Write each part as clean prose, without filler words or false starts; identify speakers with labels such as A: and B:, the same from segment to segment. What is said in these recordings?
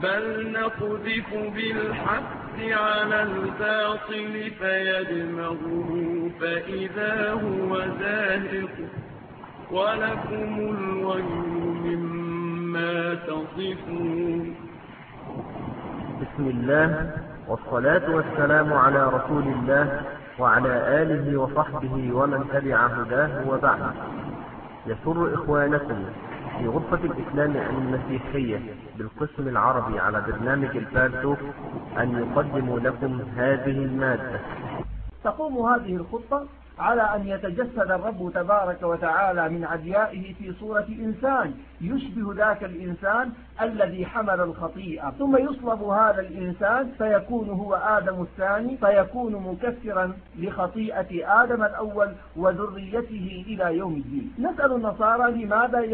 A: بل نقذف بالحق على الباطل فيدمغه فإذا هو زاهق ولكم الويل مما تصفون.
B: بسم الله والصلاة والسلام على رسول الله وعلى آله وصحبه ومن تبع هداه وبعد. يسر إخوانكم في غرفة الإسلام المسيحية بالقسم العربي على برنامج الفالتوك أن يقدموا لكم هذه المادة.
C: تقوم هذه الخطة على أن يتجسد الرب تبارك وتعالى من عديائه في صورة إنسان يشبه ذاك الإنسان الذي حمل الخطيئة، ثم يصلب هذا الإنسان فيكون هو آدم الثاني، فيكون مكفرا لخطيئة آدم الأول وذريته إلى يوم الدين. نسأل النصارى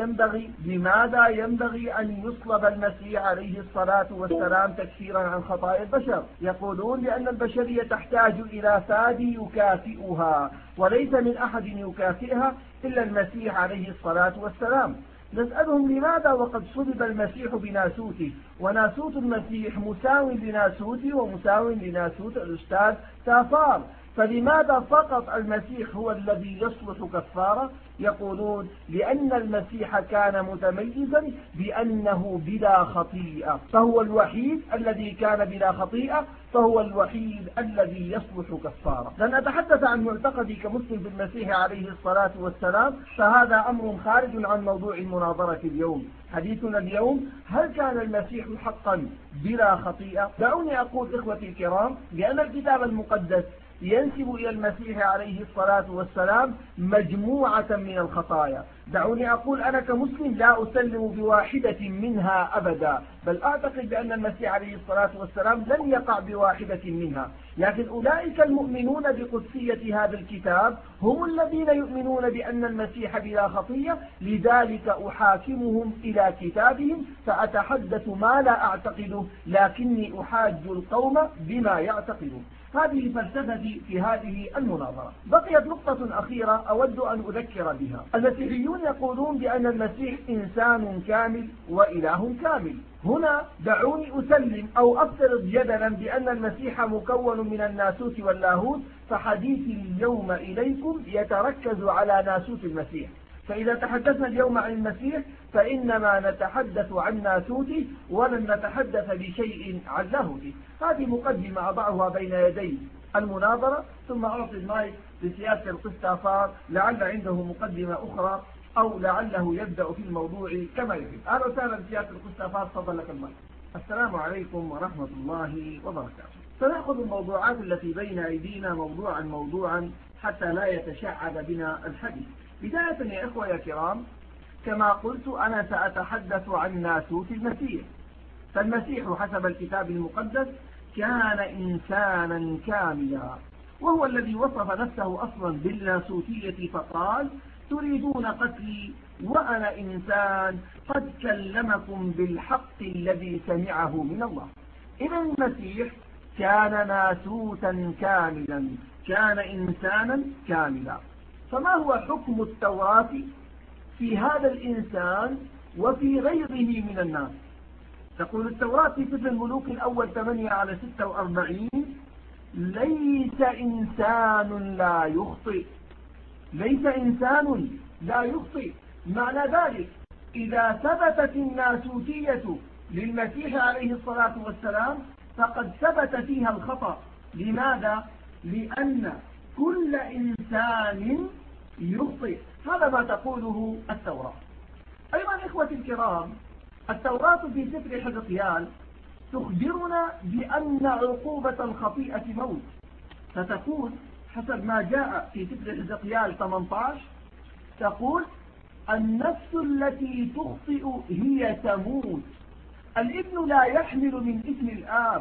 C: لماذا ينبغي أن يصلب المسيح عليه الصلاة والسلام تكفيرا عن خطايا البشر؟ يقولون لأن البشرية تحتاج إلى فادي يكافئها، وليس من أحد يكافئها إلا المسيح عليه الصلاة والسلام. نسألهم لماذا وقد صلب المسيح بناسوته، وناسوت المسيح مساو لناسوته ومساو لناسوت الأستاذ تافار، فلماذا فقط المسيح هو الذي يصلح كفارة؟ يقولون لأن المسيح كان متميزا بأنه بلا خطيئة، فهو الوحيد الذي كان بلا خطيئة، فهو الوحيد الذي يصلح كفارة. لن أتحدث عن معتقدي كمسلم بالمسيح عليه الصلاة والسلام، فهذا أمر خارج عن موضوع المناظرة اليوم. حديثنا اليوم: هل كان المسيح حقا بلا خطيئة؟ دعوني أقول إخوتي الكرام بأن الكتاب المقدس ينسب إلى المسيح عليه الصلاة والسلام مجموعة من الخطايا. دعوني أقول أنا كمسلم لا أسلم بواحدة منها أبدا، بل أعتقد بأن المسيح عليه الصلاة والسلام لن يقع بواحدة منها، لكن أولئك المؤمنون بقدسية هذا الكتاب هم الذين يؤمنون بأن المسيح بلا خطية، لذلك أحاكمهم إلى كتابهم فأتحدث ما لا أعتقده، لكني أحاج القوم بما يعتقدون. هذه فلسفتي في هذه المناظرة. بقيت نقطة أخيرة أود أن أذكر بها. المسيحيون يقولون بأن المسيح إنسان كامل وإله كامل. هنا دعوني أسلم أو أفترض جدلا بأن المسيح مكون من الناسوت واللاهوت، فحديثي اليوم إليكم يتركز على ناسوت المسيح. فإذا تحدثنا اليوم عن المسيح فإنما نتحدث عن ناسوته ولن نتحدث بشيء عن لاهوته. هذه مقدمة أضعها بين يدي المناظرة، ثم أعطي المايك لسيادة القسطافار لعل عنده مقدمة أخرى أو لعله يبدأ في الموضوع كما يريد. أهلا وسهلا سيادة القسطافار، تفضل لك المايك. السلام عليكم ورحمة الله وبركاته. سنأخذ الموضوعات التي بين أيدينا موضوعا حتى لا يتشعب بنا الحديث. بداية يا إخوة يا كرام، كما قلت أنا سأتحدث عن ناسوت المسيح. فالمسيح حسب الكتاب المقدس كان إنسانا كاملا، وهو الذي وصف نفسه أصلا بالناسوتية فقال: تريدون قتلي وأنا إنسان قد كلمكم بالحق الذي سمعه من الله. إذا المسيح كان ناسوتا كاملا، كان إنسانا كاملا. فما هو حكم التوراة في هذا الإنسان وفي غيره من الناس؟ تقول التوراة في سفر الملوك الأول 8:46: ليس إنسان لا يخطئ. ليس إنسان لا يخطئ. معنى ذلك إذا ثبتت الناسوتية للمسيح عليه الصلاة والسلام فقد ثبت فيها الخطأ. لماذا؟ لأن كل إنسان يخطئ. هذا ما تقوله التوراة. أيضا إخوتي الكرام، التوراة في سفر حزقيال تخبرنا بأن عقوبة الخطيئة موت، فتقول حسب ما جاء في سفر حزقيال 18 تقول: النفس التي تخطئ هي تموت. الابن لا يحمل من اسم الآب،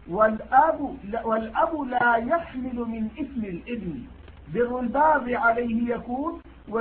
C: والأب لا يحمل من اسم الابن. بر البار عليه يكون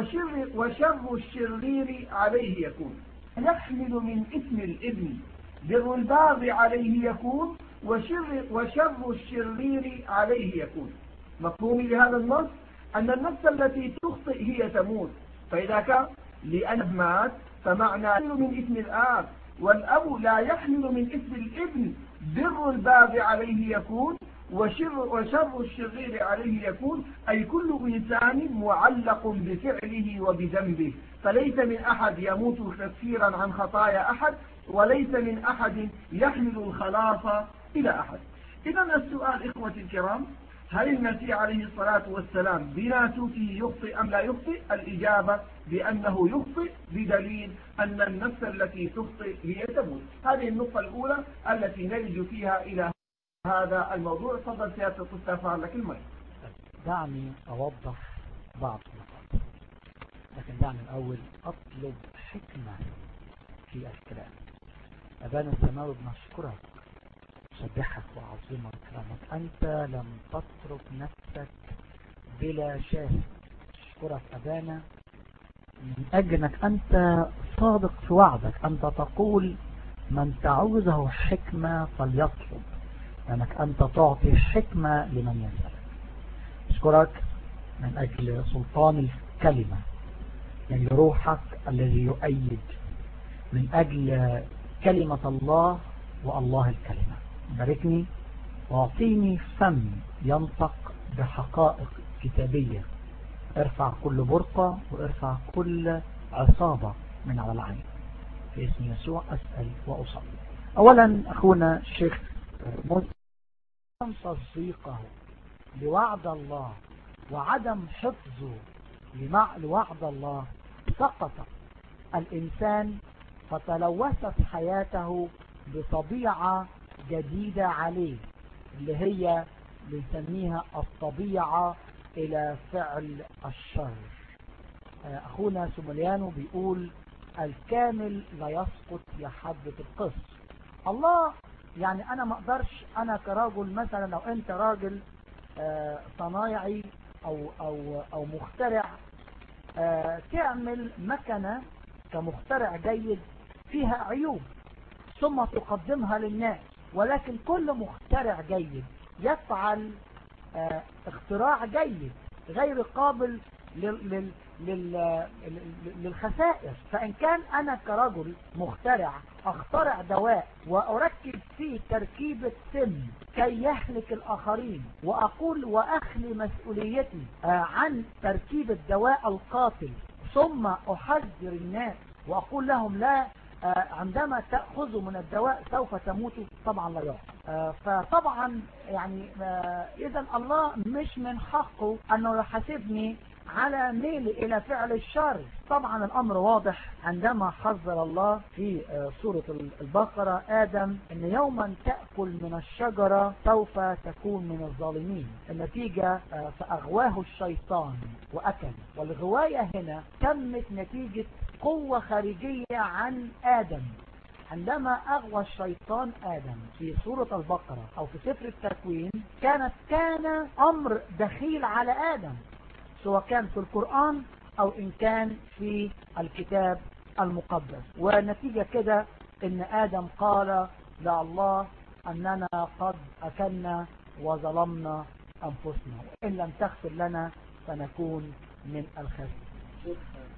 C: وشر الشرير عليه يكون. يحمل من اسم الابن، بر البار عليه يكون وشر الشرير عليه يكون. مفهوم لهذا النص أن النفس التي تخطئ هي تموت. فإذا كان لأن مات فمعنى من اسم الآب والأب لا يحمل من إثم الابن، بر الباب عليه يكون وشر الشرير عليه يكون، أي كل إنسان معلق بفعله وبذنبه، فليس من أحد يموت تكفيرا عن خطايا أحد، وليس من أحد يحمل الخلاص إلى أحد. إذا السؤال إخوتي الكرام، هل المسيح عليه الصلاة والسلام بناسوته يخطئ أم لا يخطئ؟ الإجابة بأنه يخطئ، بدليل أن النفس التي تخطئ هي تموت. هذه النقطة الأولى التي نرجع فيها إلى هذا الموضوع. تفضل سيادة الأستاذ لك المايك.
D: دعني أوضح بعض النقاط، لكن دعني الأول أطلب حكمة في الكلام. أبانا السماوي بنشكرك، نسبحك وعظمك لأنك أنت لم تترك نفسك بلا شاهد. نشكرك أبانا من أجلك أنت صادق في وعدك، أنت تقول من تعوزه حكمة فليطلب، لأنك أنت تعطي حكمة لمن يسأل. نشكرك من أجل سلطان الكلمة، من روحك الذي يؤيد، من أجل كلمة الله والله الكلمة. باركني واعطيني فم ينطق بحقائق كتابية، ارفع كل برقة وارفع كل عصابة من على العين، في اسم يسوع أسأل وأصلي. أولا أخونا الشيخ تصديقه لوعد الله وعدم حفظه لوعد الله، سقط الإنسان فتلوثت حياته بطبيعة جديدة عليه، اللي هي بنسميها الطبيعة إلى فعل الشر. أخونا سومليانو بيقول الكامل لا يسقط يا حبة القص. الله يعني أنا ما أقدرش أنا كراجل مثلا، لو أنت راجل صنايعي أو مخترع، تعمل مكنة كمخترع جيد فيها عيوب ثم تقدمها للناس، ولكن كل مخترع جيد يفعل اختراع جيد غير قابل للخسائر. فإن كان أنا كرجل مخترع أخترع دواء وأركب فيه تركيبة سم كي يهلك الآخرين، وأقول وأخلي مسؤوليتي عن تركيب الدواء القاتل، ثم أحذر الناس وأقول لهم لا، عندما تأخذوا من الدواء سوف تموتوا، طبعا لا يعقل. فطبعا يعني إذا الله مش من حقه أنه يحاسبني على ميل إلى فعل الشر. طبعا الأمر واضح عندما حذر الله في سورة البقرة آدم أن يوما تأكل من الشجرة سوف تكون من الظالمين. النتيجة فأغواه الشيطان وأكل، والغواية هنا تمت نتيجة قوة خارجية عن آدم. عندما أغوى الشيطان آدم في سورة البقرة أو في سفر التكوين كان أمر دخيل على آدم، سواء كان في القرآن أو إن كان في الكتاب المقدس. ونتيجة كده إن آدم قال لا الله أننا قد أكلنا وظلمنا أنفسنا، وإن لم تغفر لنا فنكون من الخاسرين.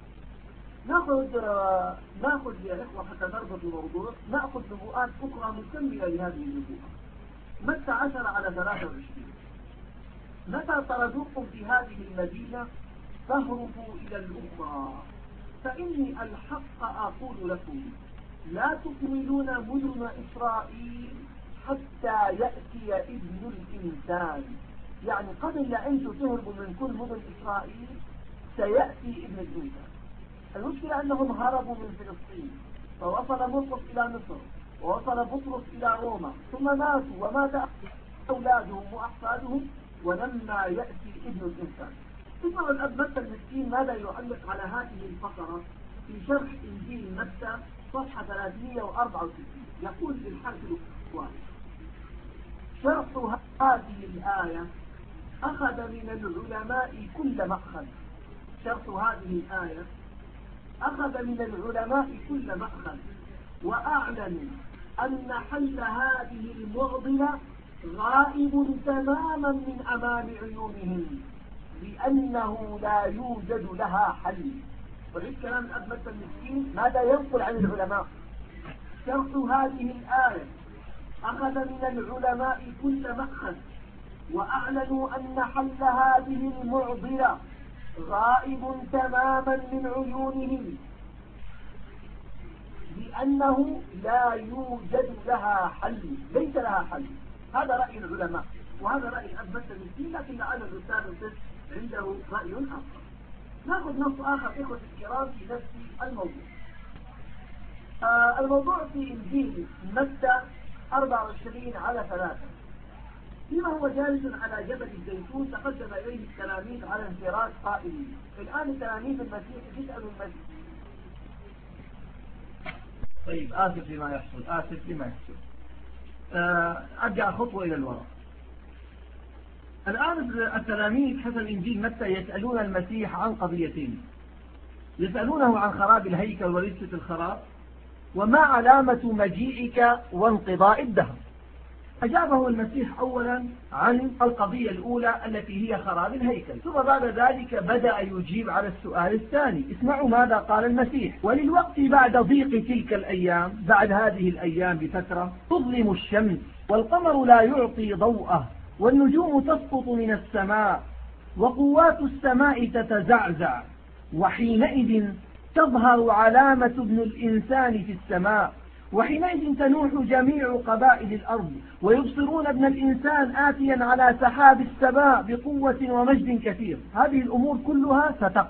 C: ناخذ يا إخوة حتى نربط الموضوع، نأخذ نبوءات أخرى مكملة لهذه النبوءة. متى 10:23 متى طردوكم في هذه المدينة فاهربوا إلى الأخرى، فإني الحق أقول لكم لا تكملون مدن إسرائيل حتى يأتي ابن الإنسان. يعني قبل لا أنتم تهربوا من كل مدن إسرائيل سيأتي ابن الإنسان. المشكلة أنهم هربوا من فلسطين، فوصل مرقس إلى مصر، ووصل بطرس إلى روما، ثم ماتوا ومات أولادهم وأحفادهم، ولما يأتي ابن الإنسان. اسمعوا الأب متى المسكين ماذا يعلق على هذه الفقرة في شرح إنجيل متى صفحة 364. يقول في الحرف الأول: شرح هذه الآية أخذ من العلماء كل مأخذ. شرح هذه الآية أخذ من العلماء كل مأخذ، وأعلن أن حل هذه المعضلة غائب تماما من أمام عيونهم، لأنه لا يوجد لها حل. وليس كلام الأب متى المسكين ماذا ينقل عن العلماء؟ شرح هذه الآية أخذ من العلماء كل مأخذ، وأعلنوا أن حل هذه المعضلة غائب تماما من عيونهم، لأنه لا يوجد لها حل، ليس لها حل. هذا رأي العلماء، وهذا رأي الأب المسكين، لكن لعل الأستاذ الطفل عنده رأي آخر. نأخذ نص آخر إخوة الكرام في نفس الموضوع. الموضوع في إنجيل متى 24:3. فيما هو جالس على جبل الزيتون تقدم إليه التلاميذ على انفراد قائلين. الآن تلاميذ المسيح يسألوا المسيح. طيب آسف لما يحصل. أرجع خطوة إلى الوراء. الآن التلاميذ حسب إنجيل متى يسألون المسيح عن قضيتين. يسألونه عن خراب الهيكل وليست الخراب، وما علامة مجيئك وانقضاء الدهر. أجابه المسيح أولا عن القضية الأولى التي هي خراب الهيكل، ثم بعد ذلك بدأ يجيب على السؤال الثاني. اسمعوا ماذا قال المسيح: وللوقت بعد ضيق تلك الأيام، بعد هذه الأيام بفترة، تظلم الشمس والقمر لا يعطي ضوءه والنجوم تسقط من السماء وقوات السماء تتزعزع، وحينئذ تظهر علامة ابن الإنسان في السماء، وحينئذ تنوح جميع قبائل الأرض ويبصرون ابن الإنسان آتيا على سحاب السماء بقوة ومجد كثير. هذه الأمور كلها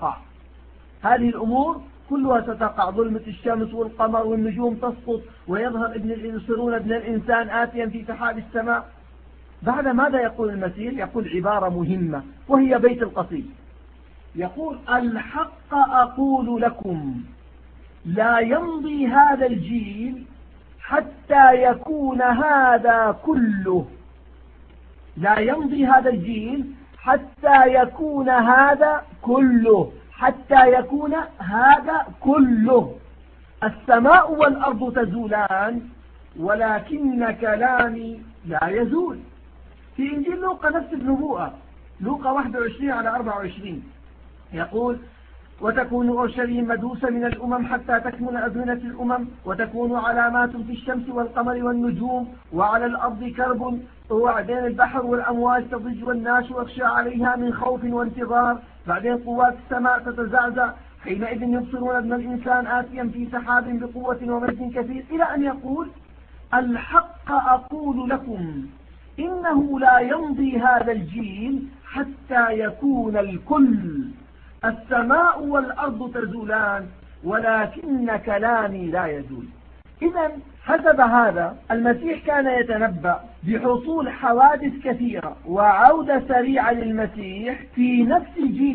C: ستقع. ظلمة الشمس والقمر والنجوم تسقط ويظهر يبصرون ابن الإنسان آتيا في سحاب السماء. بعد ماذا يقول المسيح؟ يقول عبارة مهمة وهي بيت القصيد. يقول: الحق أقول لكم لا يمضي هذا الجيل حتى يكون هذا كله. لا يمضي هذا الجيل حتى يكون هذا كله. حتى يكون هذا كله. السماء والأرض تزولان ولكن كلامي لا يزول. في إنجيل لوقا نفس النبوءة، لوقا 21:24 يقول: وتكون أورشليم مدوسة من الأمم حتى تكمل أزمنة الأمم، وتكون علامات في الشمس والقمر والنجوم، وعلى الأرض كرب، وبعدين البحر والأمواج تضج والناس يخشى عليها من خوف وانتظار، بعدين قوات السماء تتزعزع، حينئذ يبصرون ابن الإنسان آتيا في سحاب بقوة ومجد كثير، إلى أن يقول: الحق أقول لكم إنه لا يمضي هذا الجيل حتى يكون الكل. السماء والأرض تزولان ولكن كلامي لا يزول. إذا حسب هذا المسيح كان يتنبأ بحصول حوادث كثيرة وعودة سريعة للمسيح في نفس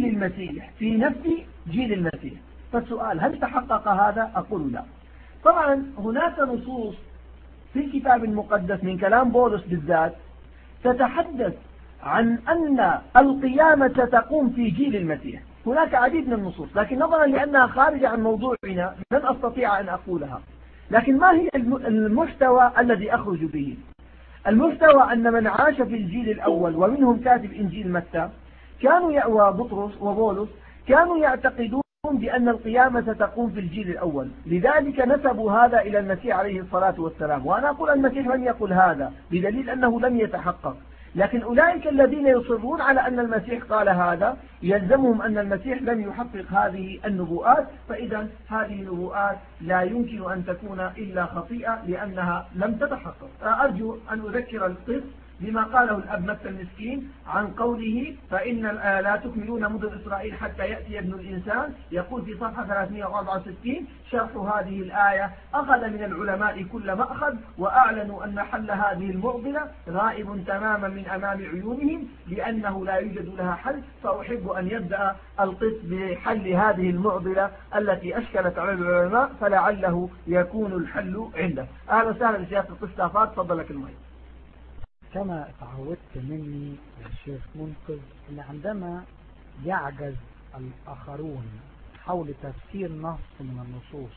C: جيل المسيح. فالسؤال: هل تحقق هذا؟ أقول لا. طبعا هناك نصوص في الكتاب المقدس من كلام بولس بالذات تتحدث عن أن القيامة ستقوم في جيل المسيح. هناك عديد من النصوص، لكن نظرا لأنها خارجة عن موضوعنا لن أستطيع أن أقولها. لكن ما هي المحتوى الذي أخرج به؟ المحتوى أن من عاش في الجيل الأول ومنهم كاتب إنجيل متى وبطرس وبولس كانوا يعتقدون بأن القيامة ستقوم في الجيل الأول، لذلك نسبوا هذا إلى المسيح عليه الصلاة والسلام. وأنا أقول المسيح لم يقل هذا بدليل أنه لم يتحقق، لكن أولئك الذين يصرون على أن المسيح قال هذا يلزمهم أن المسيح لم يحقق هذه النبوءات، فإذا هذه النبوءات لا يمكن أن تكون إلا خطيئة لأنها لم تتحقق. أرجو أن أذكر القس بما قاله الأب متى المسكين عن قوله: فإن لا تكملون مدن إسرائيل حتى يأتي ابن الإنسان. يقول في صفحة 364 شرح هذه الآية: أخذ من العلماء كل مأخذ وأعلنوا أن حل هذه المعضلة غائب تماما من أمام عيونهم لأنه لا يوجد لها حل. فأحب أن يبدأ القس بحل هذه المعضلة التي أشكلت على العلماء، فلعله يكون الحل عنده. أهلا وسهلا بسيادة القس تافات، تفضلك المايك.
D: كما تعودت مني الشيخ منقذ أن عندما يعجز الآخرون حول تفسير نص من النصوص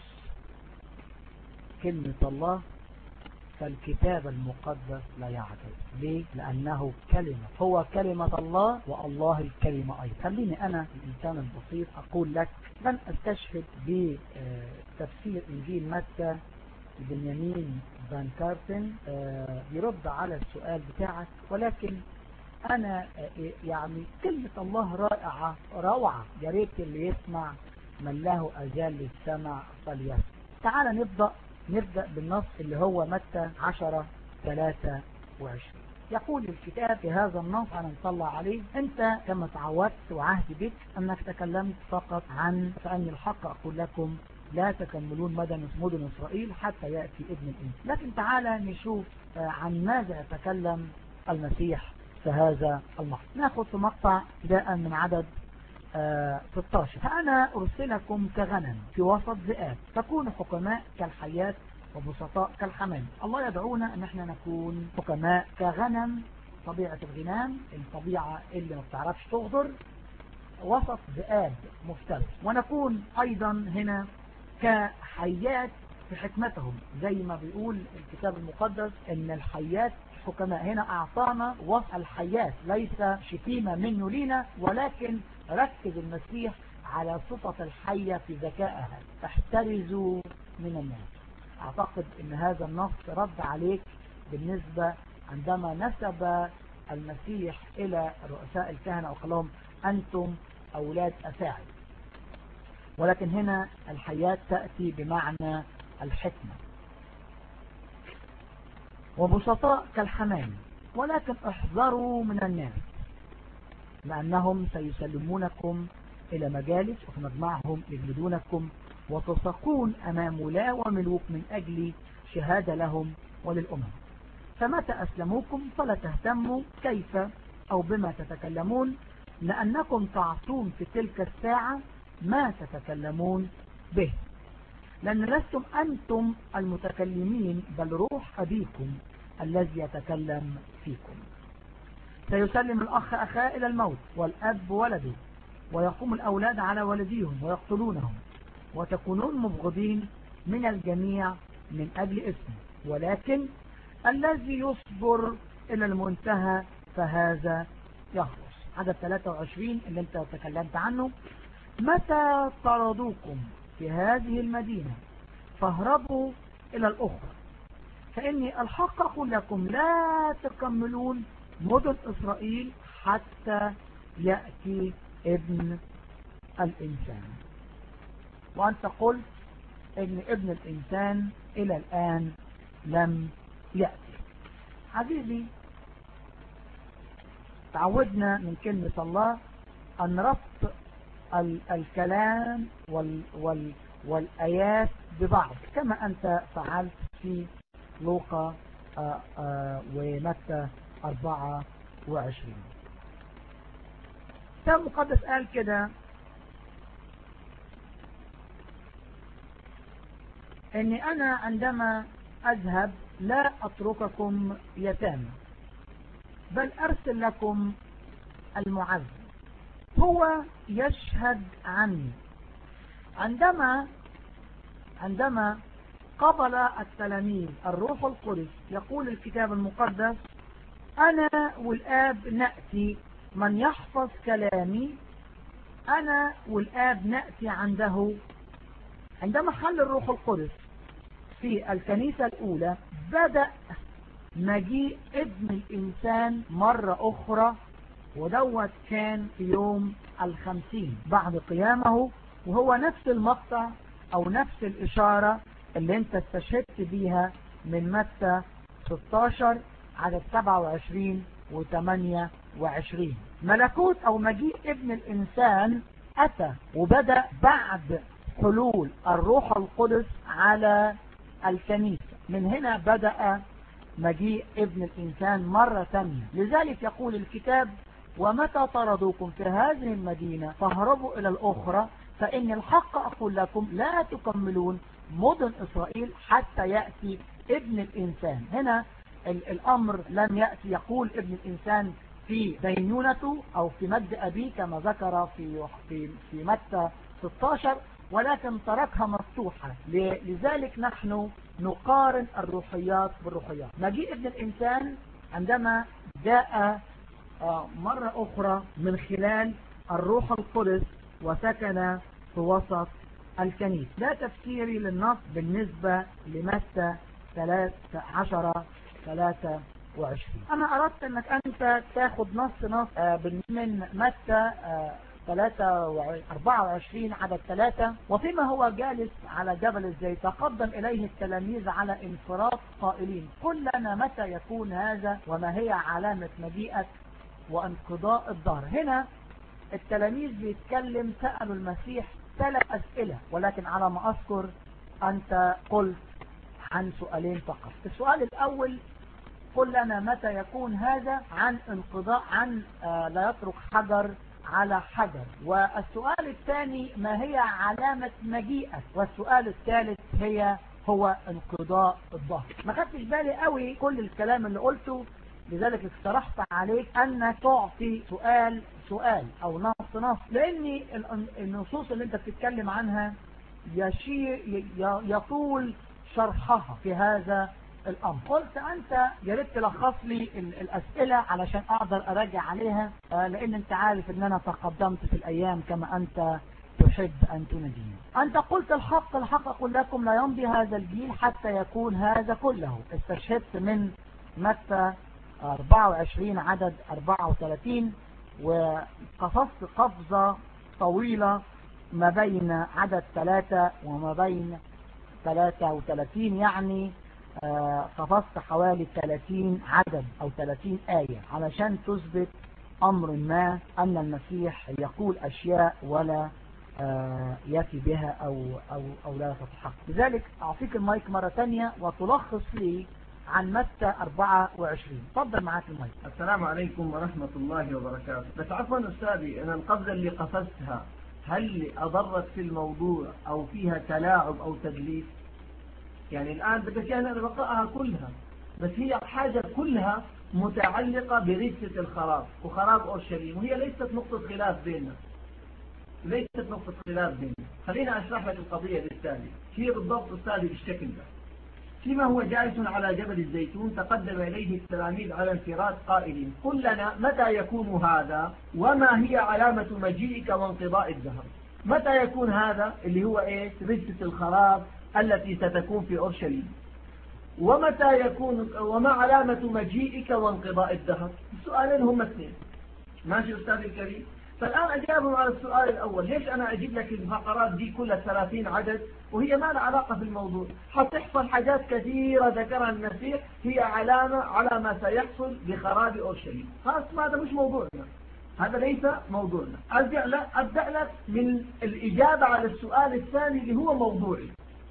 D: كلمة الله، فالكتاب المقدس لا يعجز. ليه؟ لأنه كلمة، هو كلمة الله والله الكلمة أيضا. خليني أنا الإنسان البسيط أقول لك لن أستشهد بتفسير إنجيل متى بنيامين فان كارتن يرد على السؤال بتاعك، ولكن أنا يعني كلمة الله رائعة روعة، يا ريت اللي يسمع من له أجال للسمع فليسمع. تعال نبدأ بالنص اللي هو متى 10:23. يقول الكتاب في هذا النص، أنا نطلع عليه: أنت كما تعودت وعهد بك أنك تكلمت فقط عن فأني الحق أقول لكم لا تكملون مدن إسرائيل حتى يأتي ابن الإنسان. لكن تعالى نشوف عن ماذا يتكلم المسيح في هذا المقطع. ناخذ في مقطع ابتداء من عدد 16: فأنا أرسلكم كغنم في وسط ذئاب، فكونوا حكماء كالحيات وبسطاء كالحمام. الله يدعونا ان احنا نكون حكماء كغنم، طبيعة الغنام الطبيعة اللي ما بتعرفش تغدر، وسط ذئاب مفترس، ونكون ايضا هنا كحيات في حكمتهم، زي ما بيقول الكتاب المقدس ان الحيات حكماء. هنا اعطانا وصف الحيات، ليس شتيمة منه لينا، ولكن ركز المسيح على صفة الحية في ذكائها: احترزوا من الناس. اعتقد ان هذا النص رد عليك بالنسبة عندما نسب المسيح الى رؤساء الكهنة وقال لهم انتم اولاد افاعي، ولكن هنا الحياة تأتي بمعنى الحكمة. وبسطاء كالحمام، ولكن احذروا من الناس لأنهم سيسلمونكم إلى مجالس وفي مجمعهم يجلدونكم وتساقون أمام ولاة وملوك من أجل شهادة لهم وللأمم. فمتى أسلموكم فلا تهتموا كيف أو بما تتكلمون، لأنكم تعطون في تلك الساعة ما تتكلمون به، لأن لستم أنتم المتكلمين بل روح أبيكم الذي يتكلم فيكم. سيسلم الأخ أخاه إلى الموت والأب ولده، ويقوم الأولاد على ولديهم ويقتلونهم، وتكونون مبغضين من الجميع من أجل اسمه، ولكن الذي يصبر إلى المنتهى فهذا يخلص. عدد 23 اللي انت تكلمت عنه: متى طردوكم في هذه المدينة فاهربوا إلى الأخرى، فإني الحق أقول لكم لا تكملون مدن إسرائيل حتى يأتي ابن الإنسان. وأنت قلت إن ابن الإنسان إلى الآن لم يأتي. عزيزي، تعودنا من كلمة الله أن ربط الكلام والآيات ببعض، كما أنت فعلت في لوقا ومتى 24. الكتاب المقدس قال كده إني أنا عندما أذهب لا أترككم يتامى بل أرسل لكم المعزي، هو يشهد عني. عندما قبل التلاميذ الروح القدس يقول الكتاب المقدس: أنا والآب نأتي، من يحفظ كلامي أنا والآب نأتي عنده. عندما حل الروح القدس في الكنيسة الأولى بدأ مجيء ابن الإنسان مرة أخرى، ودوت كان في يوم 50 بعد قيامه، وهو نفس المقطع أو نفس الإشارة اللي انت استشهدت بيها من متى 16 عدد 27 و28. ملكوت أو مجيء ابن الإنسان أتى وبدأ بعد حلول الروح القدس على الكنيسة. من هنا بدأ مجيء ابن الإنسان مرة ثانية. لذلك يقول الكتاب: ومتى طردوكم في هذه المدينة فاهربوا إلى الأخرى، فإن الحق أقول لكم لا تكملون مدن إسرائيل حتى يأتي ابن الإنسان. هنا الأمر لم يأتي يقول ابن الإنسان في دينونته أو في مجد أبيه كما ذكر في متى 16، ولكن تركها مفتوحة. لذلك نحن نقارن الروحيات بالروحيات. مجيء ابن الإنسان عندما جاء مرة أخرى من خلال الروح القدس وسكن في وسط الكنيسة. ده تفسيري للنص بالنسبة لمتى 13:23. أنا أردت أنك أنت تاخد نص من متى 24 عدد 3. وفيما هو جالس على جبل الزيت تقدم إليه التلاميذ على انفراد قائلين قل لنا متى يكون هذا وما هي علامة مجيئك وانقضاء الظهر. هنا التلاميذ بيتكلم سألوا المسيح 3 أسئلة، ولكن على ما أذكر أنت قلت عن سؤالين فقط. السؤال الأول قل لنا متى يكون هذا عن انقضاء لا يترك حجر على حجر. والسؤال الثاني ما هي علامة مجيئك. والسؤال الثالث هو انقضاء الظهر. ما خدتش بالي قوي كل الكلام اللي قلته، لذلك اقترحت عليك أنك تعطي سؤال أو نص، لأن النصوص اللي انت بتتكلم عنها يطول شرحها في هذا الأمر. قلت أنت يا ريت تلخص لي الأسئلة علشان أقدر أراجع عليها، لأن أنت عارف أن أنا تقدمت في الأيام كما أنت تحب أن تناديني. أنت قلت الحق أقول لكم لا يمضي هذا الجيل حتى يكون هذا كله. استشهدت من متى 24 عدد 34 وقصصت قفزة طويلة ما بين عدد 3 وما بين 33، يعني قفزت حوالي 30 عدد أو 30 آية علشان تثبت أمر ما أن المسيح يقول أشياء ولا يأتي بها أو لا تتحقق. لذلك أعطيك المايك مرة تانية وتلخص لي عن متى 24. تفضل معاك المايك.
C: السلام عليكم ورحمة الله وبركاته. بس عفوا أستاذي، أنا القفزة اللي قفزتها هل أضرت في الموضوع أو فيها تلاعب أو تدليس؟ يعني الآن بدك أنا بقرأها كلها، بس هي حاجة كلها متعلقة برثة الخراب وخراب أورشليم، وهي ليست نقطة خلاف بيننا، خلينا أشرح لك القضية بالتالي. هي بالضبط أستاذي بالشكل ده. فيما هو جالس على جبل الزيتون تقدم إليه التلاميذ على انفراد قائلين قل لنا متى يكون هذا وما هي علامة مجيئك وانقضاء الدهر. متى يكون هذا اللي هو رثة الخراب التي ستكون في أورشليم، ومتى يكون وما علامة مجيئك وانقضاء الدهر. السؤالين هم 2. ماشي أستاذي الكريم؟ فالآن أجابهم على السؤال الأول. ليش أنا أجيب لك الفقرات دي كلها 30 عدد وهي ما لها علاقة في الموضوع؟ حتحصل حاجات كثيرة ذكرها المسيح هي علامة على ما سيحصل بخراب أورشليم. خلاص هذا مش موضوعنا، هذا ليس موضوعنا. أبدأ لك من الإجابة على السؤال الثاني اللي هو موضوعي.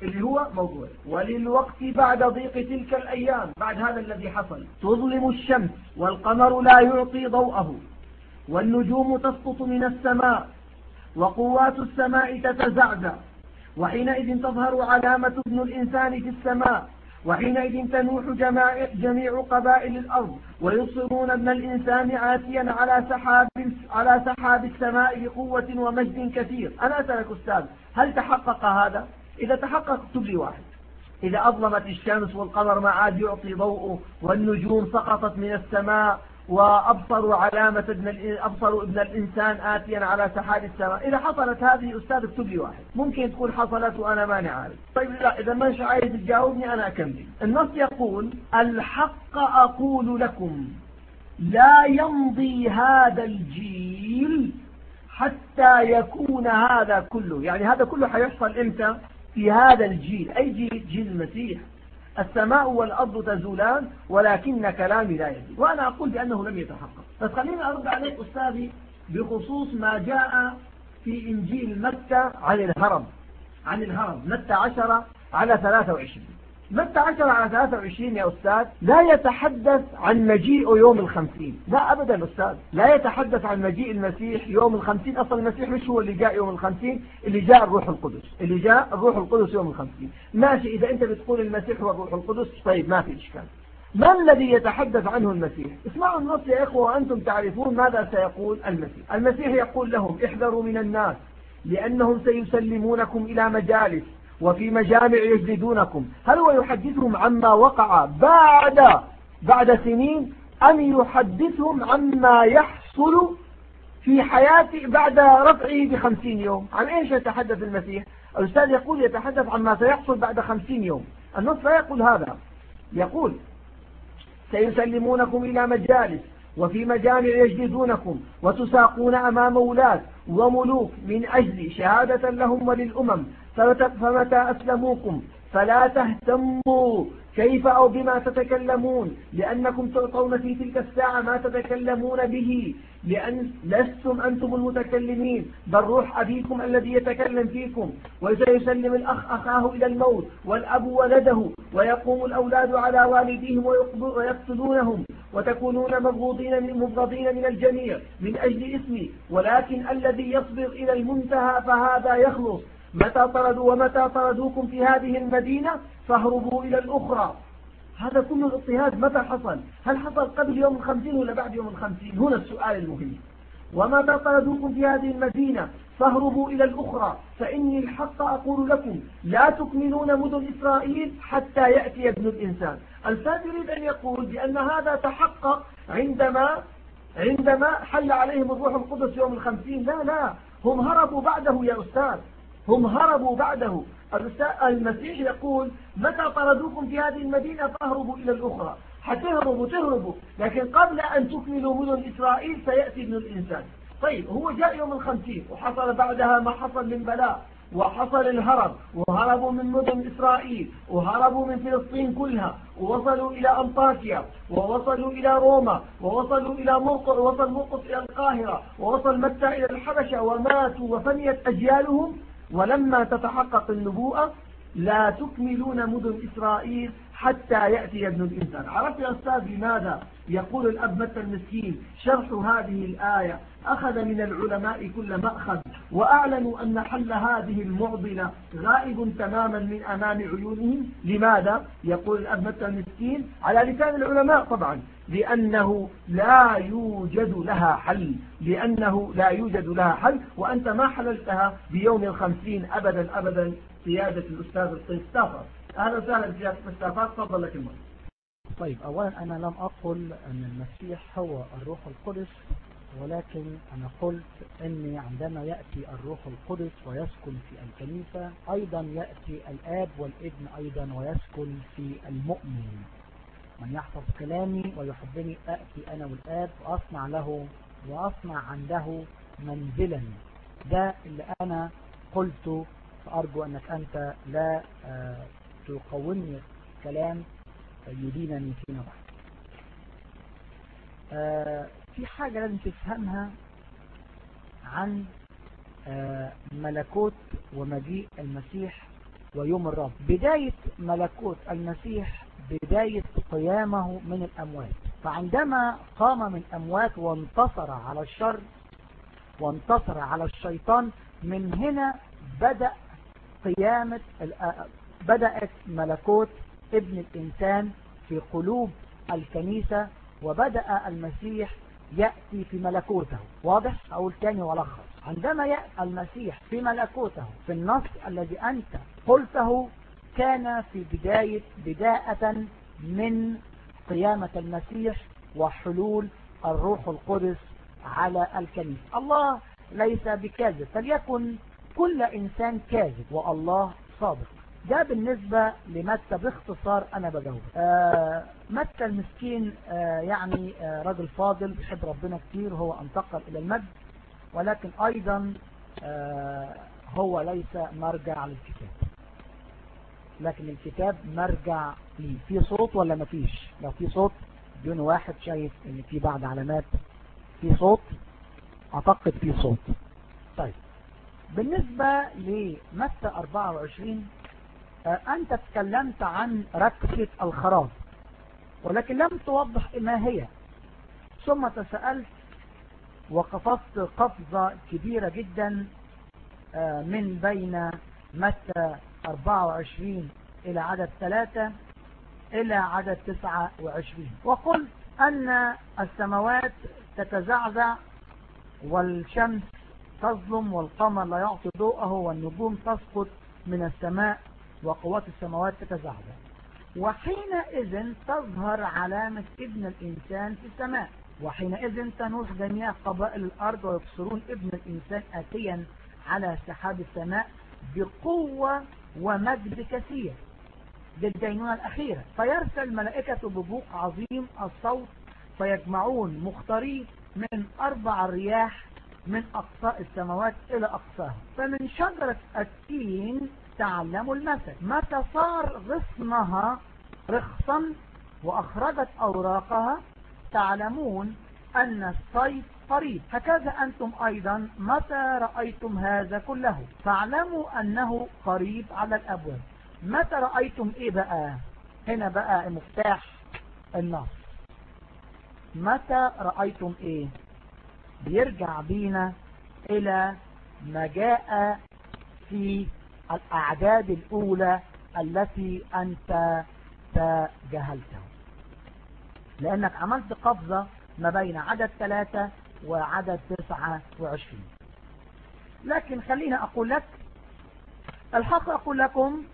C: وللوقت بعد ضيق تلك الأيام، بعد هذا الذي حصل، تظلم الشمس والقمر لا يعطي ضوءه والنجوم تسقط من السماء وقوات السماء تتزعزع، وحينئذ تظهر علامة ابن الإنسان في السماء، وحينئذ تنوح جميع قبائل الأرض ويبصرون ابن الإنسان آتيا على سحاب السماء بقوة ومجد كثير. أنا أسألك أستاذ، هل تحقق هذا؟ إذا تحقق اكتب لي 1. إذا أظلمت الشمس والقمر ما عاد يعطي ضوءه والنجوم سقطت من السماء وأبصروا أبصروا ابن الإنسان آتيا على سحاب السماء، إذا حصلت هذه أستاذ اكتب لي 1. ممكن تكون حصلت وأنا ماني عارف. طيب لا، إذا ما عايز تجاوبني أنا أكمل. النص يقول الحق أقول لكم لا يمضي هذا الجيل حتى يكون هذا كله. يعني هذا كله حيحصل إمتى؟ في هذا الجيل. أي جيل المسيح. السماء والأرض تزولان ولكن كلامي لا يزول. وأنا أقول بأنه لم يتحقق. بس خليني أرد عليك أستاذي بخصوص ما جاء في إنجيل متى عن الهرم متى 10 على 23. متى 10 على 23 يا أستاذ لا يتحدث عن مجيء يوم 50. لا أبدا أستاذ، لا يتحدث عن مجيء المسيح يوم 50. أصلا المسيح مش هو اللي جاء يوم 50، اللي جاء الروح القدس يوم 50. ماشي، إذا أنت بتقول المسيح هو الروح القدس طيب ما في إشكال. ما الذي يتحدث عنه المسيح؟ اسمعوا النص يا إخوة وأنتم تعرفون ماذا سيقول المسيح. المسيح يقول لهم احذروا من الناس لأنهم سيسلمونكم إلى مجالس وفي مجامع يجلدونكم. هل هو يحدثهم عما وقع بعد سنين أم يحدثهم عما يحصل في حياته بعد رفعه ب50 يوم؟ عن إيش يتحدث المسيح؟ الأستاذ يقول يتحدث عن ما سيحصل بعد 50 يوم. النص لا يقول هذا، يقول سيسلمونكم إلى مجالس وفي مجامع يجلدونكم وتساقون أمام ولاة وملوك من أجل شهادة لهم وللأمم، فمتى أسلموكم فلا تهتموا كيف أو بما تتكلمون، لأنكم تعطون في تلك الساعة ما تتكلمون به، لأن لستم أنتم المتكلمين بل روح أبيكم الذي يتكلم فيكم. وسيسلم الأخ أخاه إلى الموت والأب ولده، ويقوم الأولاد على والديهم ويقتلونهم، وتكونون مبغضين من الجميع من أجل اسمي، ولكن الذي يصبر إلى المنتهى فهذا يخلص. ومتى طردوكم في هذه المدينة فاهربوا إلى الأخرى. هذا كله الاضطهاد متى حصل؟ هل حصل قبل يوم 50 ولا بعد يوم 50؟ هنا السؤال المهم. ومتى طردوكم في هذه المدينة فاهربوا إلى الأخرى، فإني الحق أقول لكم لا تكملون مدن إسرائيل حتى يأتي ابن الإنسان. الأستاذ يريد أن يقول بأن هذا تحقق عندما حل عليهم الروح القدس يوم 50. لا، هم هربوا بعده يا أستاذ، هم هربوا بعده. المسيح يقول متى طردوكم في هذه المدينة فاهربوا إلى الأخرى. تهربوا، لكن قبل أن تكملوا مدن إسرائيل سيأتي ابن الإنسان. طيب هو جاء يوم 50 وحصل بعدها ما حصل من بلاء، وحصل الهرب، وهربوا من مدن إسرائيل، وهربوا من فلسطين كلها، ووصلوا إلى أنطاكيا، ووصلوا إلى روما، ووصلوا إلى وصل مرقس إلى القاهرة، ووصل متى إلى الحبشة، وماتوا وفنيت أجيالهم. ولما تتحقق النبوءة لا تكملون مدن إسرائيل حتى يأتي ابن الإنسان. عرفت يا أستاذ لماذا يقول الأب متى المسكين شرح هذه الآية أخذ من العلماء كل مأخذ، وأعلنوا أن حل هذه المعضلة غائب تماما من أمام عيونهم. لماذا يقول الأب متى المسكين على لسان العلماء؟ طبعا لأنه لا يوجد لها حل، وأنت ما حللتها بيوم 50 أبدا. سيادة الأستاذ القسطافة. أهلا وسهلا سيادة القسطافة، تفضل لك المرة.
D: طيب أولا أنا لم أقل أن المسيح هو الروح القدس، ولكن أنا قلت أن عندما يأتي الروح القدس ويسكن في الكنيسة أيضا يأتي الآب والابن أيضا ويسكن في المؤمن. من يحفظ كلامي ويحبني أأتي أنا والآب وأصنع عنده منزلا. ده اللي أنا قلته، فأرجو أنك أنت لا تقومني كلام يدينني فيما بعد. في حاجة لازم تفهمها عن ملكوت ومجيء المسيح ويوم الرب. بداية ملكوت المسيح بداية قيامه من الأموات، فعندما قام من الأموات وانتصر على الشر وانتصر على الشيطان، من هنا بدأت ملكوت ابن الإنسان في قلوب الكنيسة، وبدأ المسيح يأتي في ملكوته. واضح؟ أقول تاني ولخص. عندما يأتي المسيح في ملكوته في النص الذي أنت قلته كان في بداية من قيامة المسيح وحلول الروح القدس على الكنيسة. الله ليس بكاذب، فليكن كل إنسان كاذب والله صادق. ده بالنسبة لمتى باختصار أنا بجاوب. متى المسكين يعني رجل فاضل بيحب ربنا كتير، هو انتقل إلى المجد، ولكن أيضا هو ليس مرجع للكتاب، لكن الكتاب مرجع ليه. في صوت ولا مفيش؟ لو في صوت دون واحد شايف ان في بعض علامات في صوت، اعتقد في صوت. طيب بالنسبة لمتى 24 انت تكلمت عن ركسة الخراب، ولكن لم توضح ما هي، ثم تسألت وقفزت قفزة كبيرة جدا من بين متى 24 إلى عدد 3 إلى عدد 29، وقلت أن السماوات تتزعزع والشمس تظلم والقمر لا يعطي ضوءه والنجوم تسقط من السماء وقوات السماوات تتزعزع، وحينئذ تظهر علامة ابن الإنسان في السماء، وحينئذ تنوح جميع قبائل الأرض ويبصرون ابن الإنسان آتيا على سحاب السماء، بقوة ومجد كثير للدينونة الأخيرة، فيرسل الملائكة ببوق عظيم الصوت فيجمعون مختارين من 4 رياح من أقصاء السماوات إلى أقصاها. فمن شجرة التين تعلموا المثل، متى صار غصنها رخصا وأخرجت أوراقها تعلمون أن الصيف قريب. هكذا أنتم أيضا متى رأيتم هذا كله فاعلموا أنه قريب على الأبواب. متى رأيتم إيه بقى؟ هنا بقى مفتاح النص. متى رأيتم إيه؟ بيرجع بينا إلى ما جاء في الأعداد الأولى التي أنت تجاهلتها، لأنك عملت قفزة ما بين عدد 3 وعدد 29. لكن خلينا أقول لك الحق، أقول لكم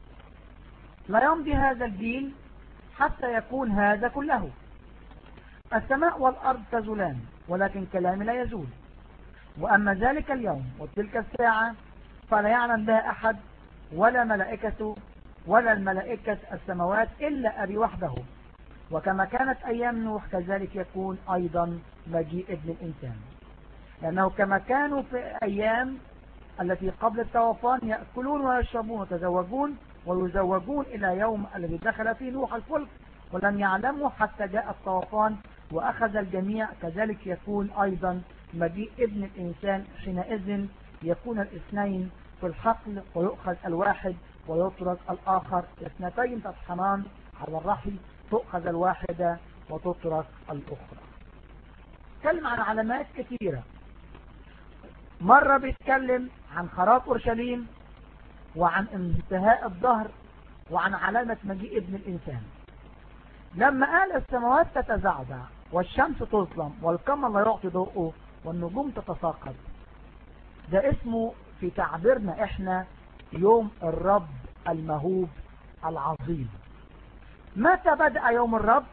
D: لا يمضي هذا الجيل حتى يكون هذا كله. السماء والأرض تزولان ولكن كلامي لا يزول. وأما ذلك اليوم وتلك الساعة فلا يعلم بها أحد ولا ملائكته ولا الملائكة السماوات إلا أبي وحده. وكما كانت أيام نوح كذلك يكون أيضا مجيء ابن الإنسان. لأنه كما كانوا في أيام التي قبل الطوفان يأكلون ويشربون ويتزوجون ويزوجون إلى يوم الذي دخل فيه نوح الفلك ولم يعلموا حتى جاء الطوفان وأخذ الجميع، كذلك يكون أيضا مجيء ابن الإنسان. حينئذ يكون الاثنين في الحقل ويؤخذ الواحد ويترك الآخر. اثنتين تطحنان على الرحل تؤخذ الواحدة وتترك الأخرى. تكلم عن علامات كثيرة. مرة بيتكلم عن خراب أورشليم وعن انتهاء الظهر وعن علامة مجيء ابن الإنسان. لما قال السماوات تتزعزع والشمس تظلم والقمر لا يعطي ضوءه والنجوم تتساقط، ده اسمه في تعبيرنا احنا يوم الرب المهوب العظيم. متى بدأ يوم الرب؟